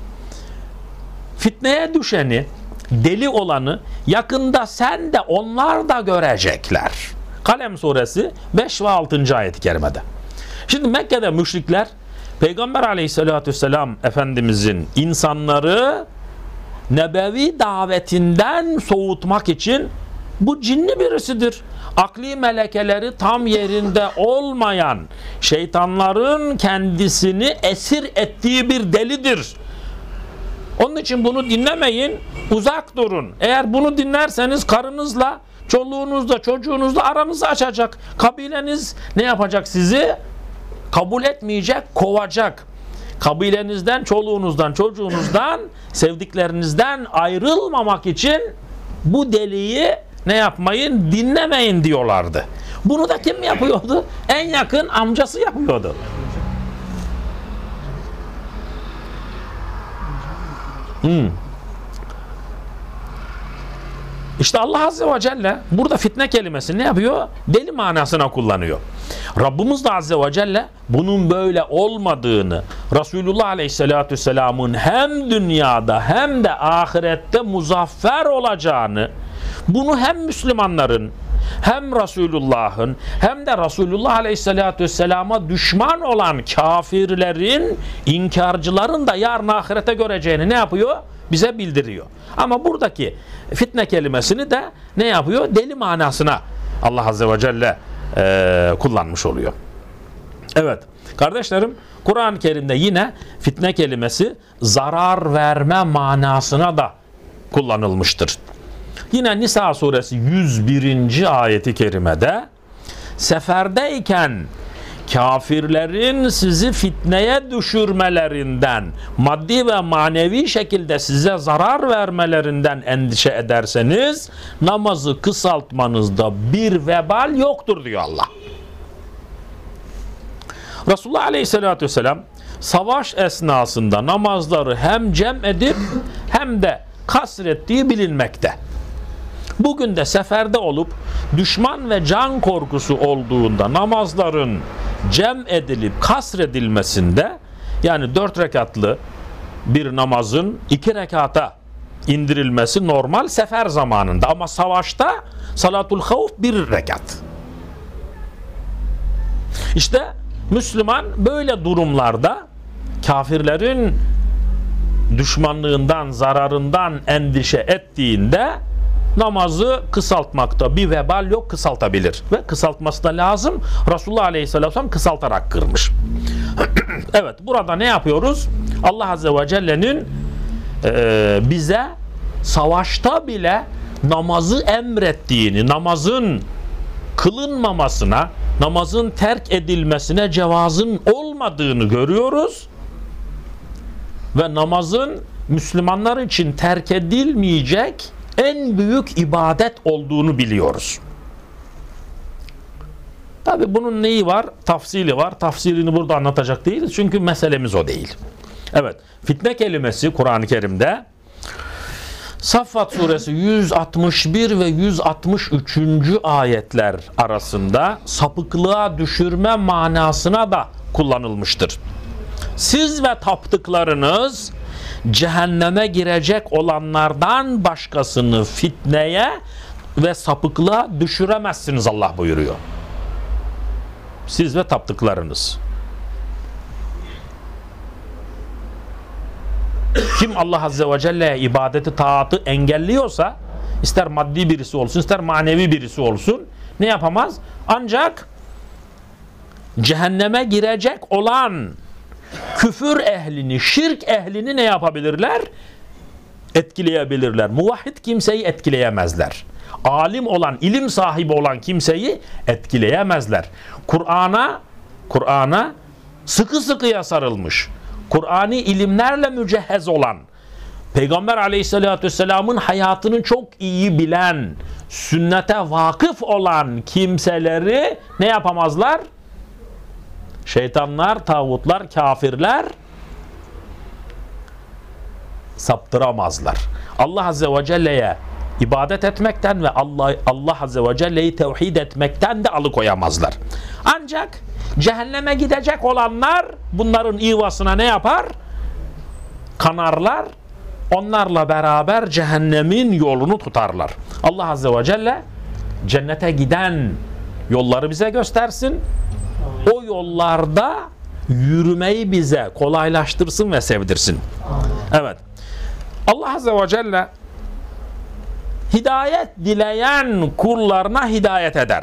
Fitneye düşeni, deli olanı yakında sen de onlar da görecekler. Kalem suresi 5 ve 6. ayet-i kerimede. Şimdi Mekke'de müşrikler Peygamber aleyhissalatü vesselam Efendimizin insanları nebevi davetinden soğutmak için bu cinli birisidir, akli melekeleri tam yerinde olmayan, şeytanların kendisini esir ettiği bir delidir, onun için bunu dinlemeyin, uzak durun. Eğer bunu dinlerseniz karınızla, çoluğunuzla, çocuğunuzla aranızı açacak. Kabileniz ne yapacak sizi? Kabul etmeyecek, kovacak. Kabilenizden, çoluğunuzdan, çocuğunuzdan, sevdiklerinizden ayrılmamak için bu deliyi ne yapmayın? Dinlemeyin diyorlardı. Bunu da kim yapıyordu? En yakın amcası yapıyordu. İşte Allah Azze ve Celle burada fitne kelimesini ne yapıyor? Deli manasına kullanıyor. Rabbimiz de Azze ve Celle bunun böyle olmadığını, Resulullah Aleyhisselatü Vesselam'ın hem dünyada hem de ahirette muzaffer olacağını, bunu hem Müslümanların hem Resulullah'ın hem de Resulullah Aleyhisselatü Vesselam'a düşman olan kafirlerin, inkarcıların da yarın ahirete göreceğini ne yapıyor? Bize bildiriyor. Ama buradaki fitne kelimesini de ne yapıyor? Deli manasına Allah Azze ve Celle kullanmış oluyor. Evet kardeşlerim, Kur'an-ı Kerim'de yine fitne kelimesi zarar verme manasına da kullanılmıştır. Yine Nisa suresi 101. ayeti kerimede seferdeyken kafirlerin sizi fitneye düşürmelerinden, maddi ve manevi şekilde size zarar vermelerinden endişe ederseniz namazı kısaltmanızda bir vebal yoktur diyor Allah. Resulullah Aleyhisselatü Vesselam savaş esnasında namazları hem cem edip hem de kasrettiği bilinmekte. Bugün de seferde olup düşman ve can korkusu olduğunda namazların cem edilip kasredilmesinde, yani 4 rekatlı bir namazın 2 rekata indirilmesi normal sefer zamanında, ama savaşta salatul havf 1 rekat. İşte Müslüman böyle durumlarda kafirlerin düşmanlığından, zararından endişe ettiğinde namazı kısaltmakta bir vebal yok, kısaltabilir. Ve kısaltması da lazım. Resulullah Aleyhisselatü Vesselam kısaltarak kırmış. Evet, burada ne yapıyoruz? Allah Azze ve Celle'nin bize savaşta bile namazı emrettiğini, namazın kılınmamasına, namazın terk edilmesine cevazın olmadığını görüyoruz. Ve namazın Müslümanlar için terk edilmeyecek en büyük ibadet olduğunu biliyoruz. Tabi bunun neyi var? Tafsili var. Tafsilini burada anlatacak değiliz. Çünkü meselemiz o değil. Evet. Fitne kelimesi Kur'an-ı Kerim'de Saffat suresi 161 ve 163. ayetler arasında sapıklığa düşürme manasına da kullanılmıştır. Siz ve taptıklarınız cehenneme girecek olanlardan başkasını fitneye ve sapıklığa düşüremezsiniz Allah buyuruyor. Siz ve taptıklarınız. Kim Allah Azze ve Celle'ye ibadeti, taatı engelliyorsa, ister maddi birisi olsun, ister manevi birisi olsun, ne yapamaz? Ancak cehenneme girecek olan küfür ehlini, şirk ehlini ne yapabilirler? Etkileyebilirler. Muvahhid kimseyi etkileyemezler. Alim olan, ilim sahibi olan kimseyi etkileyemezler. Kur'an'a sıkı sıkıya sarılmış, Kur'ani ilimlerle mücehhez olan, Peygamber Aleyhisselatü Vesselam'ın hayatını çok iyi bilen, sünnete vakıf olan kimseleri ne yapamazlar? Şeytanlar, tağutlar, kafirler saptıramazlar. Allah Azze ve Celle'ye ibadet etmekten ve Allah Azze ve Celle'yi tevhid etmekten de alıkoyamazlar. Ancak cehenneme gidecek olanlar bunların ivasına ne yapar? Kanarlar. Onlarla beraber cehennemin yolunu tutarlar. Allah Azze ve Celle cennete giden yolları bize göstersin. O yollarda yürümeyi bize kolaylaştırsın ve sevdirsin. Evet. Allah Azze ve Celle hidayet dileyen kullarına hidayet eder.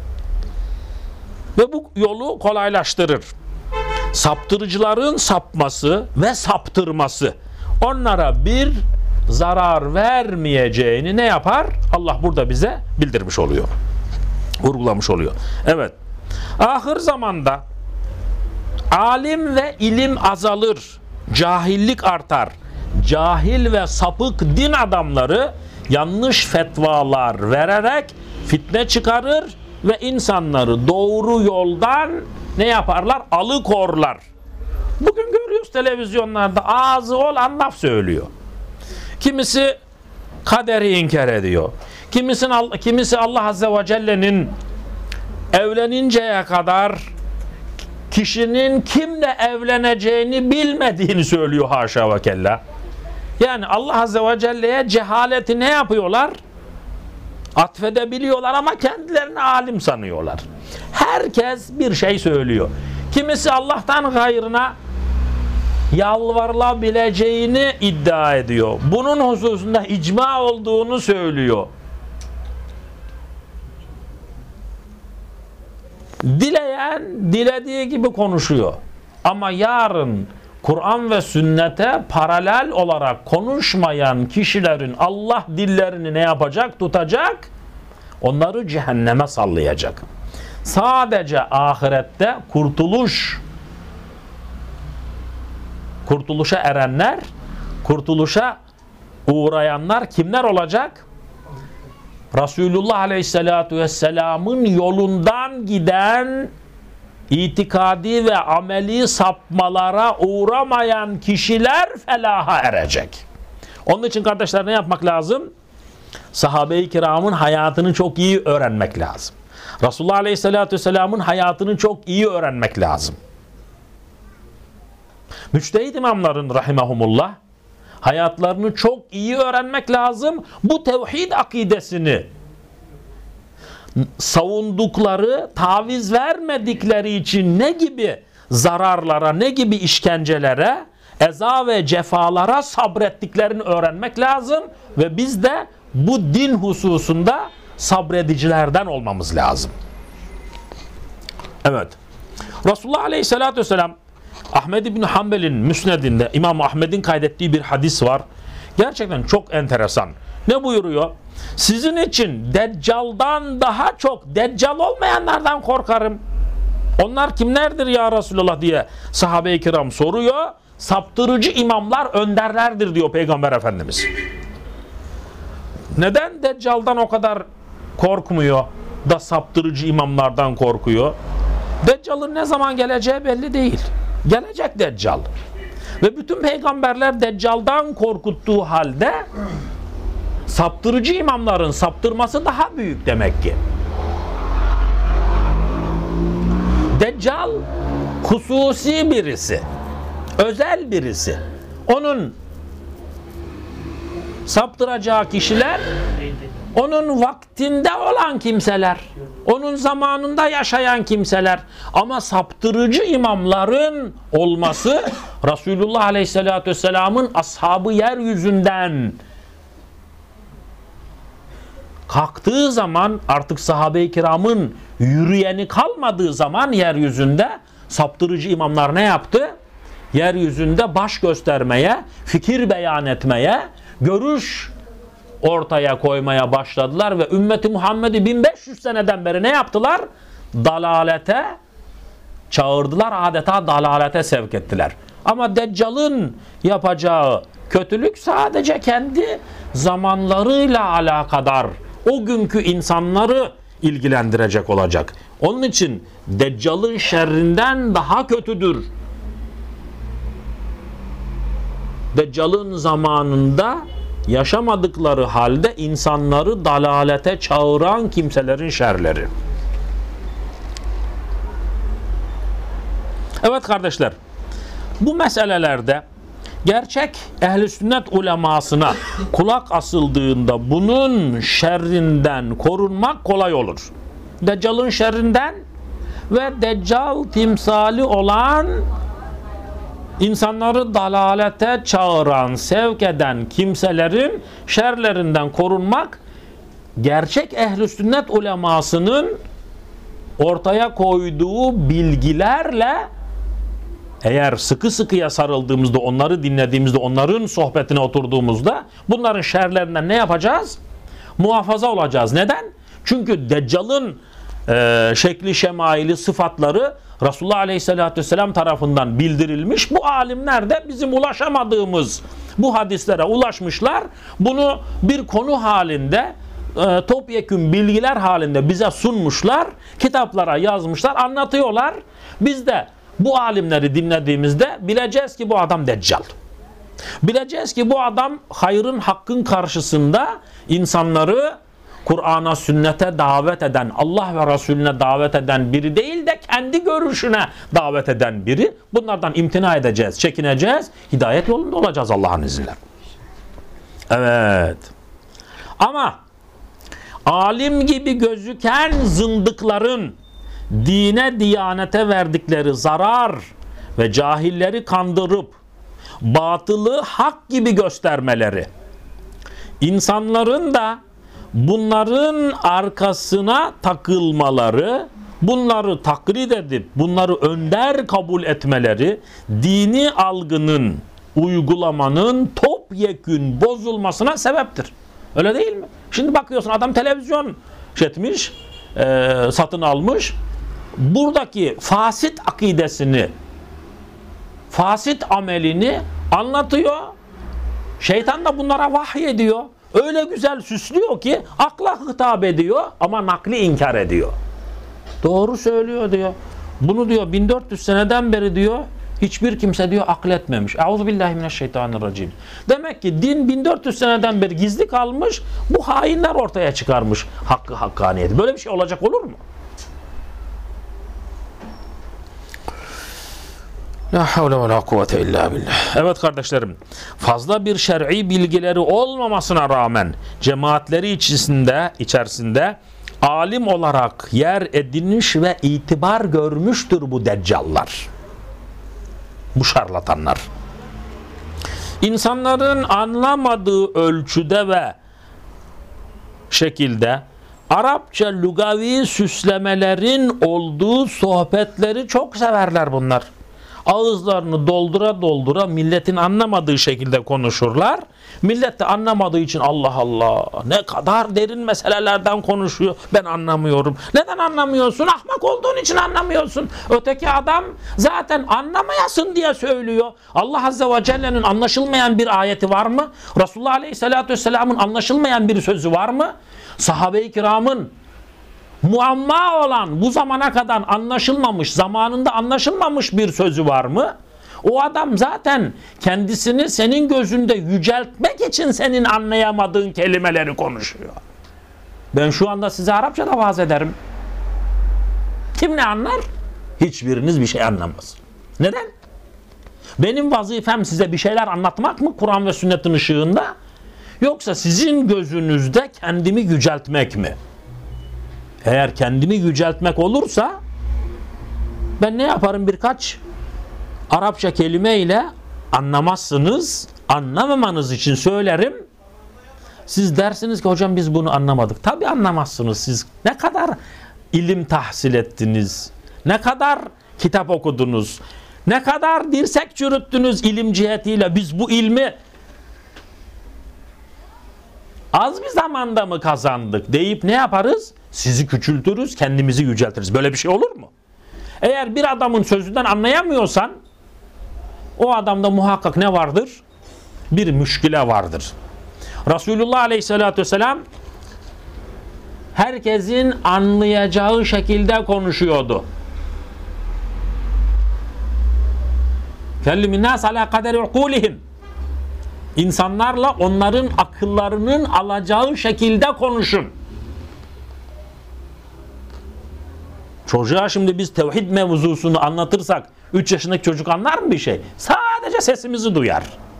Ve bu yolu kolaylaştırır. Saptırıcıların sapması ve saptırması onlara bir zarar vermeyeceğini ne yapar? Allah burada bize bildirmiş oluyor. Vurgulamış oluyor. Evet. Ahir zamanda alim ve ilim azalır. Cahillik artar. Cahil ve sapık din adamları yanlış fetvalar vererek fitne çıkarır ve insanları doğru yoldan ne yaparlar? Alıkorlar. Bugün görüyoruz televizyonlarda ağzı olan laf söylüyor. Kimisi kaderi inkar ediyor. Kimisi Allah Azze ve Celle'nin evleninceye kadar kişinin kimle evleneceğini bilmediğini söylüyor haşa ve kella. Yani Allah Azze ve Celle'ye cehaleti ne yapıyorlar? Atfedebiliyorlar ama kendilerini alim sanıyorlar. Herkes bir şey söylüyor. Kimisi Allah'tan gayrına yalvarılabileceğini iddia ediyor. Bunun hususunda icma olduğunu söylüyor. Dileyen dilediği gibi konuşuyor. Ama yarın Kur'an ve sünnete paralel olarak konuşmayan kişilerin Allah dillerini ne yapacak? Tutacak. Onları cehenneme sallayacak. Sadece ahirette kurtuluşa erenler, kurtuluşa uğrayanlar kimler olacak? Resulullah Aleyhisselatü Vesselam'ın yolundan giden itikadi ve ameli sapmalara uğramayan kişiler felaha erecek. Onun için kardeşler ne yapmak lazım? Sahabe-i kiramın hayatını çok iyi öğrenmek lazım. Resulullah Aleyhisselatü Vesselam'ın hayatını çok iyi öğrenmek lazım. Müçtehid imamların rahimahumullah hayatlarını çok iyi öğrenmek lazım. Bu tevhid akidesini savundukları, taviz vermedikleri için ne gibi zararlara, ne gibi işkencelere, eza ve cefalara sabrettiklerini öğrenmek lazım ve biz de bu din hususunda sabredicilerden olmamız lazım. Evet. Resulullah Aleyhisselatü Vesselam Ahmed İbni Hanbel'in müsnedinde İmam Ahmed'in kaydettiği bir hadis var. Gerçekten çok enteresan. Ne buyuruyor? Sizin için Deccal'dan daha çok Deccal olmayanlardan korkarım. Onlar kimlerdir ya Resulullah diye sahabe-i kiram soruyor. Saptırıcı imamlar önderlerdir diyor Peygamber Efendimiz. Neden Deccal'dan o kadar korkmuyor? da saptırıcı imamlardan korkuyor. Deccal'ın ne zaman geleceği belli değil. Gelecek Deccal. Ve bütün peygamberler Deccal'dan korkuttuğu halde saptırıcı imamların saptırması daha büyük demek ki. Deccal hususi birisi, özel birisi. Onun saptıracağı kişiler onun vaktinde olan kimseler, onun zamanında yaşayan kimseler. Ama saptırıcı imamların olması Resulullah Aleyhisselatü Vesselam'ın ashabı yeryüzünden kalktığı zaman, artık sahabe-i kiramın yürüyeni kalmadığı zaman yeryüzünde saptırıcı imamlar ne yaptı? Yeryüzünde baş göstermeye, fikir beyan etmeye, görüş ortaya koymaya başladılar ve ümmeti Muhammed'i 1500 seneden beri ne yaptılar? Dalalete çağırdılar, adeta dalalete sevk ettiler. Ama Deccal'ın yapacağı kötülük sadece kendi zamanlarıyla alakadar, o günkü insanları ilgilendirecek olacak. Onun için Deccal'ın şerrinden daha kötüdür. Deccal'ın zamanında yaşamadıkları halde insanları dalalete çağıran kimselerin şerleri. Evet kardeşler, bu meselelerde gerçek ehl-i sünnet ulemasına kulak asıldığında bunun şerrinden korunmak kolay olur. Deccal'ın şerrinden ve Deccal timsali olan, İnsanları dalalete çağıran, sevk eden kimselerin şerlerinden korunmak, gerçek ehl-i sünnet ulemasının ortaya koyduğu bilgilerle, eğer sıkı sıkıya sarıldığımızda, onları dinlediğimizde, onların sohbetine oturduğumuzda bunların şerlerinden ne yapacağız? Muhafaza olacağız. Neden? Çünkü Deccal'ın şekli, şemaili, sıfatları Resulullah Aleyhisselatü Vesselam tarafından bildirilmiş. Bu alimler de bizim ulaşamadığımız bu hadislere ulaşmışlar. Bunu bir konu halinde, topyekün bilgiler halinde bize sunmuşlar. Kitaplara yazmışlar, anlatıyorlar. Biz de bu alimleri dinlediğimizde bileceğiz ki bu adam Deccal. Bileceğiz ki bu adam hayrın, hakkın karşısında insanları Kur'an'a, sünnete davet eden, Allah ve Resulüne davet eden biri değil de kendi görüşüne davet eden biri. Bunlardan imtina edeceğiz, çekineceğiz. Hidayet yolunda olacağız Allah'ın izniyle. Evet. Ama alim gibi gözüken zındıkların dine, diyanete verdikleri zarar ve cahilleri kandırıp batılı hak gibi göstermeleri, insanların da bunların arkasına takılmaları, bunları taklit edip bunları önder kabul etmeleri, dini algının, uygulamanın topyekün bozulmasına sebeptir. Öyle değil mi? Şimdi bakıyorsun adam televizyon etmiş, satın almış. Buradaki fasit akidesini, fasit amelini anlatıyor. Şeytan da bunlara vahiy ediyor. Öyle güzel süslüyor ki akla hitap ediyor ama nakli inkar ediyor. Doğru söylüyor diyor. Bunu diyor 1400 seneden beri diyor hiçbir kimse diyor akletmemiş. Euzubillahimineşşeytanirracim. Demek ki din 1400 seneden beri gizli kalmış, bu hainler ortaya çıkarmış hakkı, hakkaniyeti. Böyle bir şey olacak olur mu? La havle ve la kuvvete illa billah. Evet kardeşlerim, fazla bir şer'i bilgileri olmamasına rağmen cemaatleri içerisinde alim olarak yer edinmiş ve itibar görmüştür bu deccallar. Bu şarlatanlar. İnsanların anlamadığı ölçüde ve şekilde Arapça lugavi süslemelerin olduğu sohbetleri çok severler bunlar. Ağızlarını doldura doldura milletin anlamadığı şekilde konuşurlar. Millet de anlamadığı için Allah Allah ne kadar derin meselelerden konuşuyor, ben anlamıyorum. Neden anlamıyorsun? Ahmak olduğun için anlamıyorsun. Öteki adam zaten anlamayasın diye söylüyor. Allah Azze ve Celle'nin anlaşılmayan bir ayeti var mı? Resulullah Aleyhisselatü Vesselam'ın anlaşılmayan bir sözü var mı? Sahabe-i kiramın muamma olan, bu zamana kadar anlaşılmamış, zamanında anlaşılmamış bir sözü var mı? O adam zaten kendisini senin gözünde yüceltmek için senin anlayamadığın kelimeleri konuşuyor. Ben şu anda size Arapçada vaaz ederim. Kim ne anlar? Hiçbiriniz bir şey anlamaz. Neden? Benim vazifem size bir şeyler anlatmak mı Kur'an ve sünnetin ışığında? Yoksa sizin gözünüzde kendimi yüceltmek mi? Eğer kendimi yüceltmek olursa ben ne yaparım? Birkaç Arapça kelime ile anlamazsınız. Anlamamanız için söylerim. Siz dersiniz ki hocam biz bunu anlamadık. Tabii anlamazsınız siz. Ne kadar ilim tahsil ettiniz? Ne kadar kitap okudunuz? Ne kadar dirsek çürüttünüz ilim cihetiyle? Biz bu ilmi az bir zamanda mı kazandık deyip ne yaparız? Sizi küçültürüz, kendimizi yüceltiriz. Böyle bir şey olur mu? Eğer bir adamın sözünden anlayamıyorsan o adamda muhakkak ne vardır? Bir müşkile vardır. Resulullah Aleyhisselatü Vesselam herkesin anlayacağı şekilde konuşuyordu. Kellimin nas ala kaderi ukulihim. İnsanlarla onların akıllarının alacağı şekilde konuşun. Çocuğa şimdi biz tevhid mevzusunu anlatırsak 3 yaşındaki çocuk anlar mı bir şey? Sadece sesimizi duyar.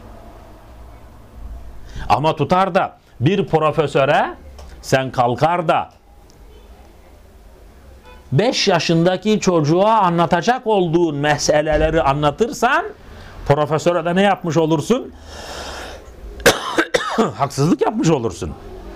Ama tutar da bir profesöre sen kalkar da 5 yaşındaki çocuğa anlatacak olduğun meseleleri anlatırsan profesöre de ne yapmış olursun? Haksızlık yapmış olursun.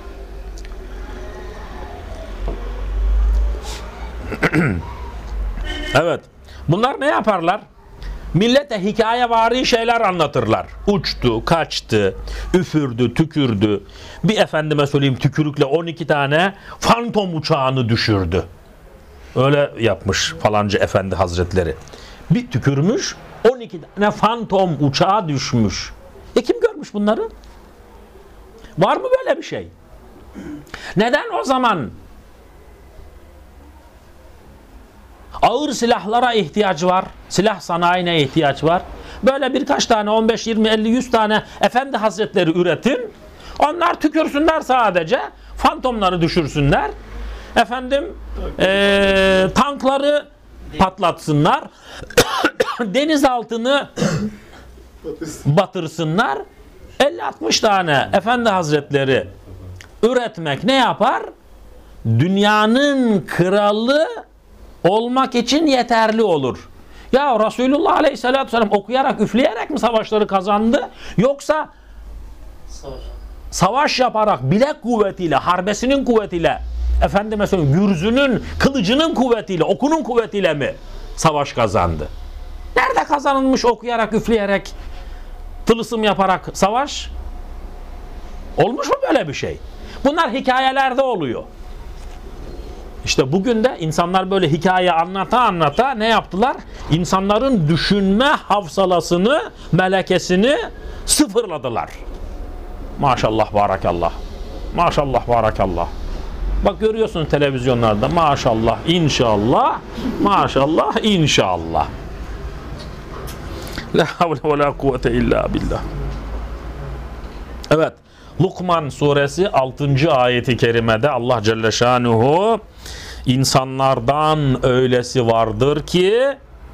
Evet. Bunlar ne yaparlar? Millete hikayevari şeyler anlatırlar. Uçtu, kaçtı, üfürdü, tükürdü. Bir efendime söyleyeyim tükürükle 12 tane fantom uçağını düşürdü. Öyle yapmış falanca efendi hazretleri. Bir tükürmüş, 12 tane fantom uçağı düşmüş. Kim görmüş bunları? Var mı böyle bir şey? Neden o zaman ağır silahlara ihtiyaç var? Silah sanayine ihtiyaç var. Böyle birkaç tane 15, 20, 50, 100 tane efendi hazretleri üretin. Onlar tükürsünler sadece. Fantomları düşürsünler. Efendim tankları patlatsınlar. Denizaltını batırsınlar. 50-60 tane efendi hazretleri üretmek ne yapar? Dünyanın kralı olmak için yeterli olur. Ya Resulullah Aleyhisselatü Vesselam okuyarak, üfleyerek mi savaşları kazandı? Yoksa savaş yaparak, bilek kuvvetiyle, harbesinin kuvvetiyle, efendime söyleyeyim, gürzünün, kılıcının kuvvetiyle, okunun kuvvetiyle mi savaş kazandı? Nerede kazanılmış okuyarak, üfleyerek, tılısım yaparak savaş? Olmuş mu böyle bir şey? Bunlar hikayelerde oluyor. İşte bugün de insanlar böyle hikaye anlata ne yaptılar? İnsanların düşünme hafsalasını, melekesini sıfırladılar. Maşallah, barakallah. Maşallah, barakallah. Bak görüyorsunuz televizyonlarda maşallah, inşallah, maşallah, inşallah. La havle ve la kuvvete illa billah. Evet. Lukman suresi 6. ayeti kerimede Allah Celle Şanuhu insanlardan öylesi vardır ki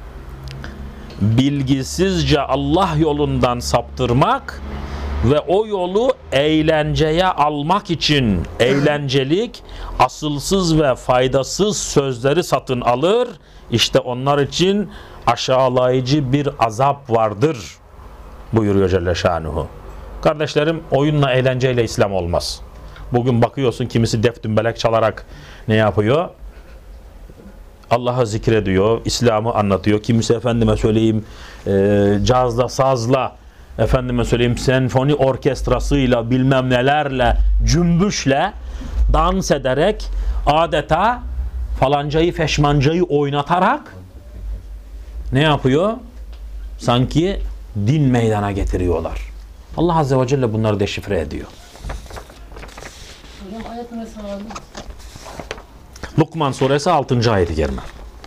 bilgisizce Allah yolundan saptırmak ve o yolu eğlenceye almak için eğlencelik, asılsız ve faydasız sözleri satın alır. İşte onlar için aşağılayıcı bir azap vardır buyuruyor Celle Şanuhu. Kardeşlerim, oyunla eğlenceyle İslam olmaz. Bugün bakıyorsun kimisi def dümbelek çalarak ne yapıyor? Allah'ı zikrediyor, İslam'ı anlatıyor. Kimisi efendime söyleyeyim cazla, sazla, efendime söyleyeyim senfoni orkestrasıyla, bilmem nelerle, cümbüşle dans ederek adeta falancayı, feşmancayı oynatarak ne yapıyor? Sanki din meydana getiriyorlar. Allah Azze ve Celle bunları deşifre ediyor. Lokman suresi 6. ayet-i kerime.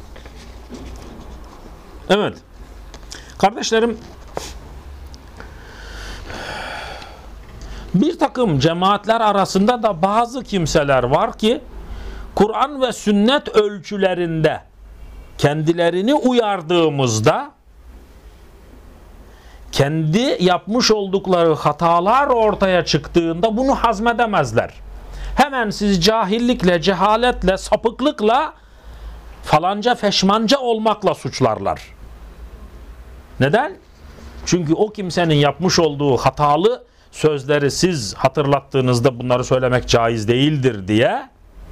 Evet. Kardeşlerim, bir takım cemaatler arasında da bazı kimseler var ki Kur'an ve sünnet ölçülerinde kendilerini uyardığımızda kendi yapmış oldukları hatalar ortaya çıktığında bunu hazmedemezler. Hemen sizi cahillikle, cehaletle, sapıklıkla, falanca feşmanca olmakla suçlarlar. Neden? Çünkü o kimsenin yapmış olduğu hatalı sözleri siz hatırlattığınızda bunları söylemek caiz değildir diye,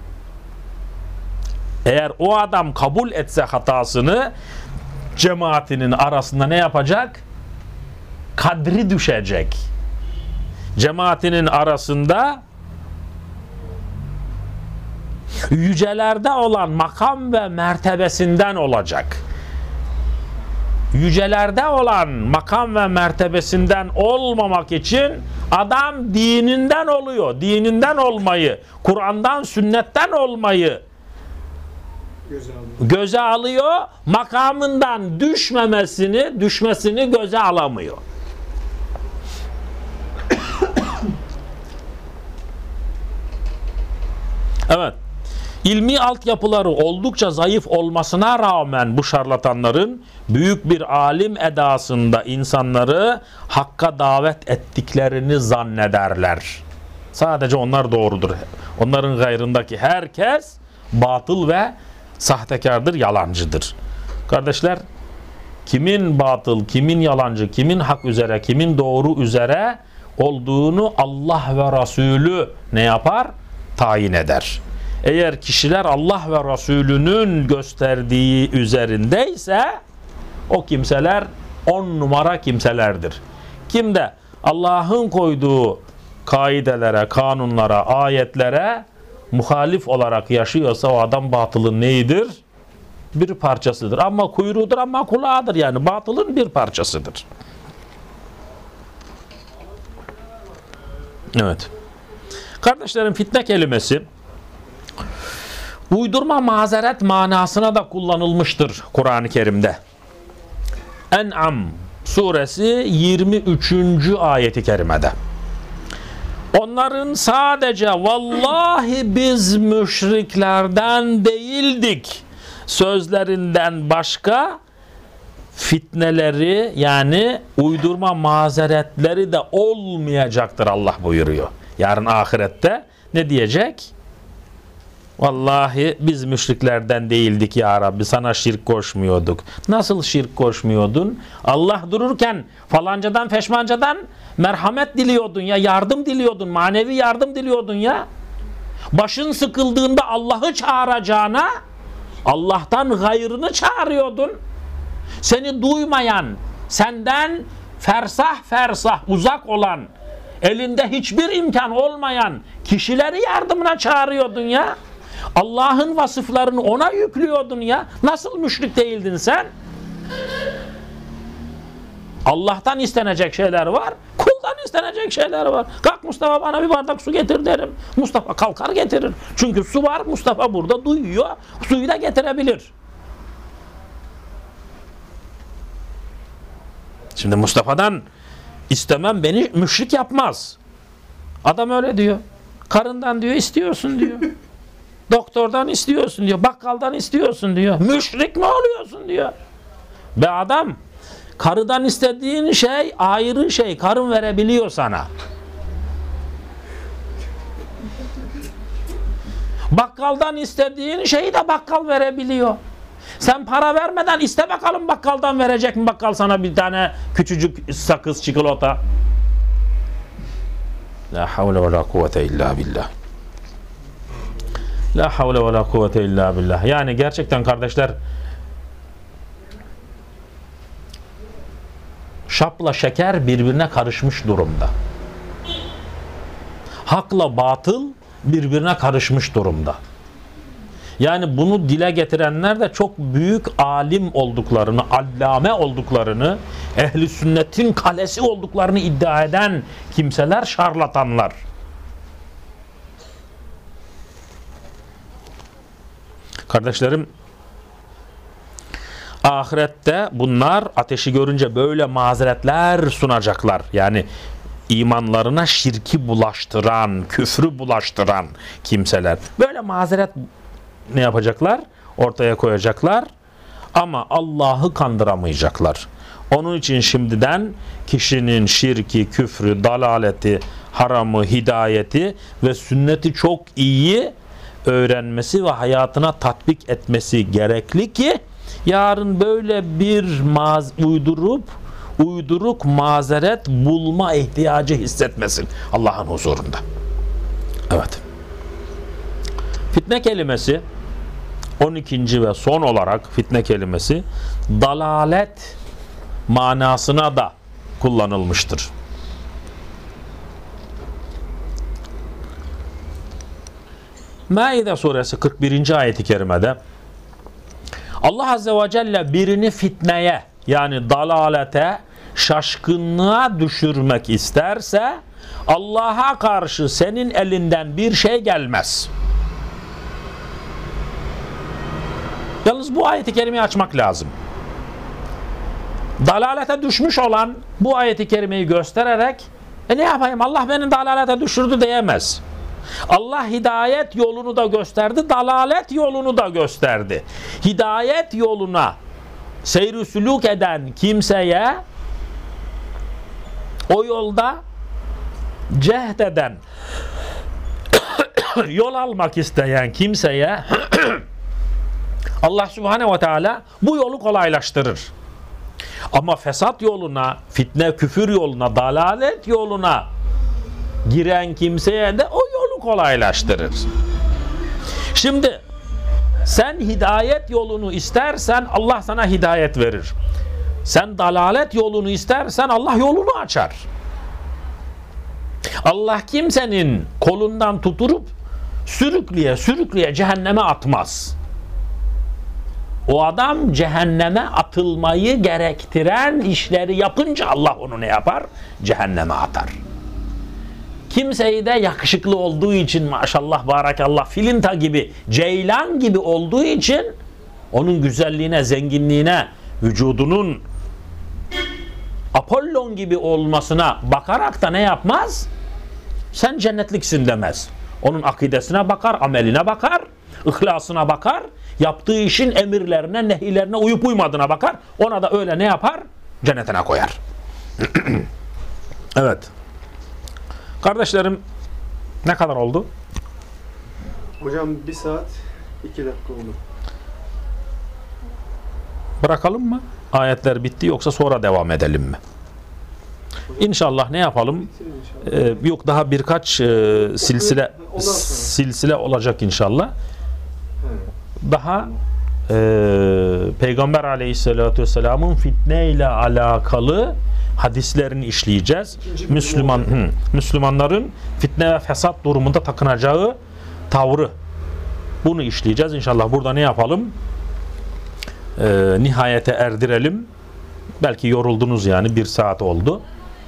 eğer o adam kabul etse hatasını, cemaatinin arasında ne yapacak? Kadri düşecek. Cemaatinin arasında yücelerde olan makam ve mertebesinden olacak. Yücelerde olan makam ve mertebesinden olmamak için adam dininden oluyor. Dininden olmayı, Kur'an'dan, sünnetten olmayı göze alıyor. Makamından düşmesini göze alamıyor. Evet. İlmi altyapıları oldukça zayıf olmasına rağmen bu şarlatanların büyük bir alim edasında insanları hakka davet ettiklerini zannederler. Sadece onlar doğrudur. Onların gayrındaki herkes batıl ve sahtekardır, yalancıdır. Kardeşler, kimin batıl, kimin yalancı, kimin hak üzere, kimin doğru üzere olduğunu Allah ve Resulü ne yapar? Tayin eder. Eğer kişiler Allah ve Resulünün gösterdiği üzerindeyse o kimseler 10 numara kimselerdir. Kim de Allah'ın koyduğu kaidelere, kanunlara, ayetlere muhalif olarak yaşıyorsa o adam batılın neyidir? Bir parçasıdır. Ama kuyruğudur, ama kulağıdır, yani batılın bir parçasıdır. Evet. Kardeşlerim, fitne kelimesi uydurma, mazeret manasına da kullanılmıştır Kur'an-ı Kerim'de. En'am suresi 23. ayeti kerimede. Onların sadece vallahi biz müşriklerden değildik sözlerinden başka fitneleri, yani uydurma mazeretleri de olmayacaktır Allah buyuruyor. Yarın ahirette ne diyecek? Vallahi biz müşriklerden değildik ya Rabbi, sana şirk koşmuyorduk. Nasıl şirk koşmuyordun? Allah dururken falancadan feşmancadan merhamet diliyordun ya, yardım diliyordun, manevi yardım diliyordun ya. Başın sıkıldığında Allah'ı çağıracağına Allah'tan gayrını çağırıyordun. Seni duymayan, senden fersah fersah uzak olan, elinde hiçbir imkan olmayan kişileri yardımına çağırıyordun ya. Allah'ın vasıflarını ona yüklüyordun ya. Nasıl müşrik değildin sen? Allah'tan istenecek şeyler var, kuldan istenecek şeyler var. Kalk Mustafa, bana bir bardak su getir derim. Mustafa kalkar getirir. Çünkü su var, Mustafa burada duyuyor. Suyu da getirebilir. Şimdi Mustafa'dan istemem beni müşrik yapmaz. Adam öyle diyor. Karından diyor istiyorsun diyor. Doktordan istiyorsun diyor. Bakkaldan istiyorsun diyor. Müşrik mi oluyorsun diyor. Be adam, karıdan istediğin şey ayrı şey. Karın verebiliyor sana. Bakkaldan istediğin şeyi de bakkal verebiliyor. Sen para vermeden iste bakalım, bakkaldan verecek mi bakkal sana bir tane küçücük sakız, çikolata? La havle ve la kuvvete illa billah. La havle ve la kuvvete illa billah. Yani gerçekten kardeşler, şapla şeker birbirine karışmış durumda. Hakla batıl birbirine karışmış durumda. Yani bunu dile getirenler de çok büyük alim olduklarını, allame olduklarını, ehli sünnetin kalesi olduklarını iddia eden kimseler, şarlatanlar. Kardeşlerim, ahirette bunlar ateşi görünce böyle mazeretler sunacaklar. Yani imanlarına şirki bulaştıran, küfrü bulaştıran kimseler. Böyle mazeret ne yapacaklar? Ortaya koyacaklar. Ama Allah'ı kandıramayacaklar. Onun için şimdiden kişinin şirki, küfrü, dalaleti, haramı, hidayeti ve sünneti çok iyi öğrenmesi ve hayatına tatbik etmesi gerekli ki yarın böyle bir uyduruk mazeret bulma ihtiyacı hissetmesin Allah'ın huzurunda. Evet. Fitne kelimesi 12. ve son olarak fitne kelimesi dalalet manasına da kullanılmıştır. Maide suresi 41. ayeti kerimede Allah Azze ve Celle birini fitneye, yani dalalete, şaşkınlığa düşürmek isterse Allah'a karşı senin elinden bir şey gelmez. Yalnız bu ayeti kerimeyi açmak lazım. Dalalete düşmüş olan bu ayeti kerimeyi göstererek ne yapayım, Allah beni dalalete düşürdü diyemez. Allah hidayet yolunu da gösterdi, dalalet yolunu da gösterdi. Hidayet yoluna seyr-i sülûk eden kimseye, o yolda cehd eden, yol almak isteyen kimseye Allah Subhanahu ve Teala bu yolu kolaylaştırır. Ama fesat yoluna, fitne, küfür yoluna, dalalet yoluna giren kimseye de o yolu kolaylaştırır. Şimdi sen hidayet yolunu istersen Allah sana hidayet verir. Sen dalalet yolunu istersen Allah yolunu açar. Allah kimsenin kolundan tuturup sürükleye cehenneme atmaz. O adam cehenneme atılmayı gerektiren işleri yapınca Allah onu ne yapar? Cehenneme atar. Kimseyi de yakışıklı olduğu için, maşallah, barakallah, filinta gibi, ceylan gibi olduğu için onun güzelliğine, zenginliğine, vücudunun Apollon gibi olmasına bakarak da ne yapmaz? Sen cennetliksin demez. Onun akidesine bakar, ameline bakar, ihlasına bakar, yaptığı işin emirlerine, nehirlerine uyup uymadığına bakar. Ona da öyle ne yapar? Cennetine koyar. Evet. Kardeşlerim, ne kadar oldu? Hocam 1 saat 2 dakika oldu. Bırakalım mı? Ayetler bitti, yoksa sonra devam edelim mi? İnşallah ne yapalım? Yok, daha birkaç silsile olacak inşallah. Daha Peygamber Aleyhisselatü Vesselam'ın fitne ile alakalı hadislerini işleyeceğiz. Müslümanların fitne ve fesat durumunda takınacağı tavrı, bunu işleyeceğiz. İnşallah burada ne yapalım? Nihayete erdirelim. Belki yoruldunuz, yani 1 saat oldu.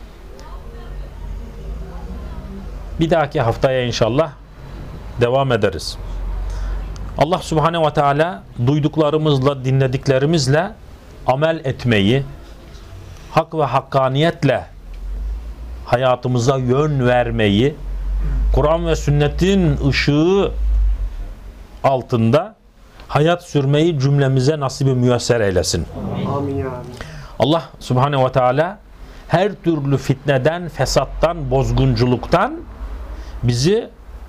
Bir dahaki haftaya inşallah devam ederiz. Allah Subhanahu ve Teala duyduklarımızla, dinlediklerimizle amel etmeyi, hak ve hakkaniyetle hayatımıza yön vermeyi, Kur'an ve sünnetin ışığı altında hayat sürmeyi cümlemize nasip-i müyesser eylesin. Amin ya. Allah Subhanahu ve Teala her türlü fitneden, fesattan, bozgunculuktan bizi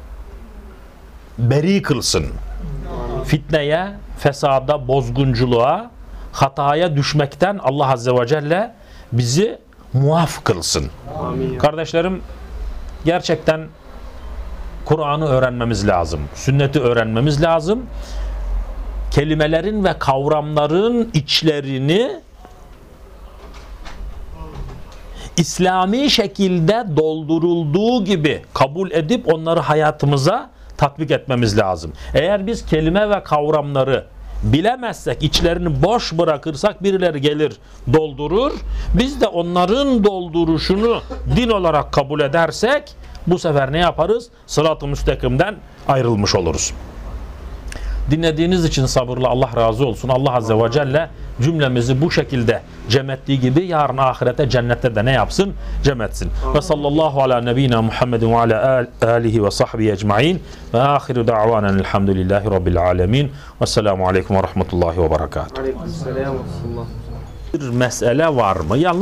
beri kılsın. Fitneye, fesada, bozgunculuğa, hataya düşmekten Allah Azze ve Celle bizi muaf kılsın. Amin. Kardeşlerim, gerçekten Kur'an'ı öğrenmemiz lazım. Sünneti öğrenmemiz lazım. Kelimelerin ve kavramların içlerini İslami şekilde doldurulduğu gibi kabul edip onları hayatımıza tatbik etmemiz lazım. Eğer biz kelime ve kavramları bilemezsek, içlerini boş bırakırsak birileri gelir doldurur. Biz de onların dolduruşunu din olarak kabul edersek bu sefer ne yaparız? Sırat-ı müstakimden ayrılmış oluruz. Dinlediğiniz için sabırla Allah razı olsun. Allah Azze ve Celle cümlemizi bu şekilde cem ettiği gibi yarın ahirete cennette de ne yapsın? Cem etsin. Ve sallallahu ala nebiyyina Muhammedin ve ala alihi ve sahbihi ecma'in ve ahiru da'vanen elhamdülillahi rabbil alemin. Vesselamu aleyküm ve rahmetullahi ve berekatuhu. Aleykümselam ve rahmetullah. Bir mesele var mı? Yalnız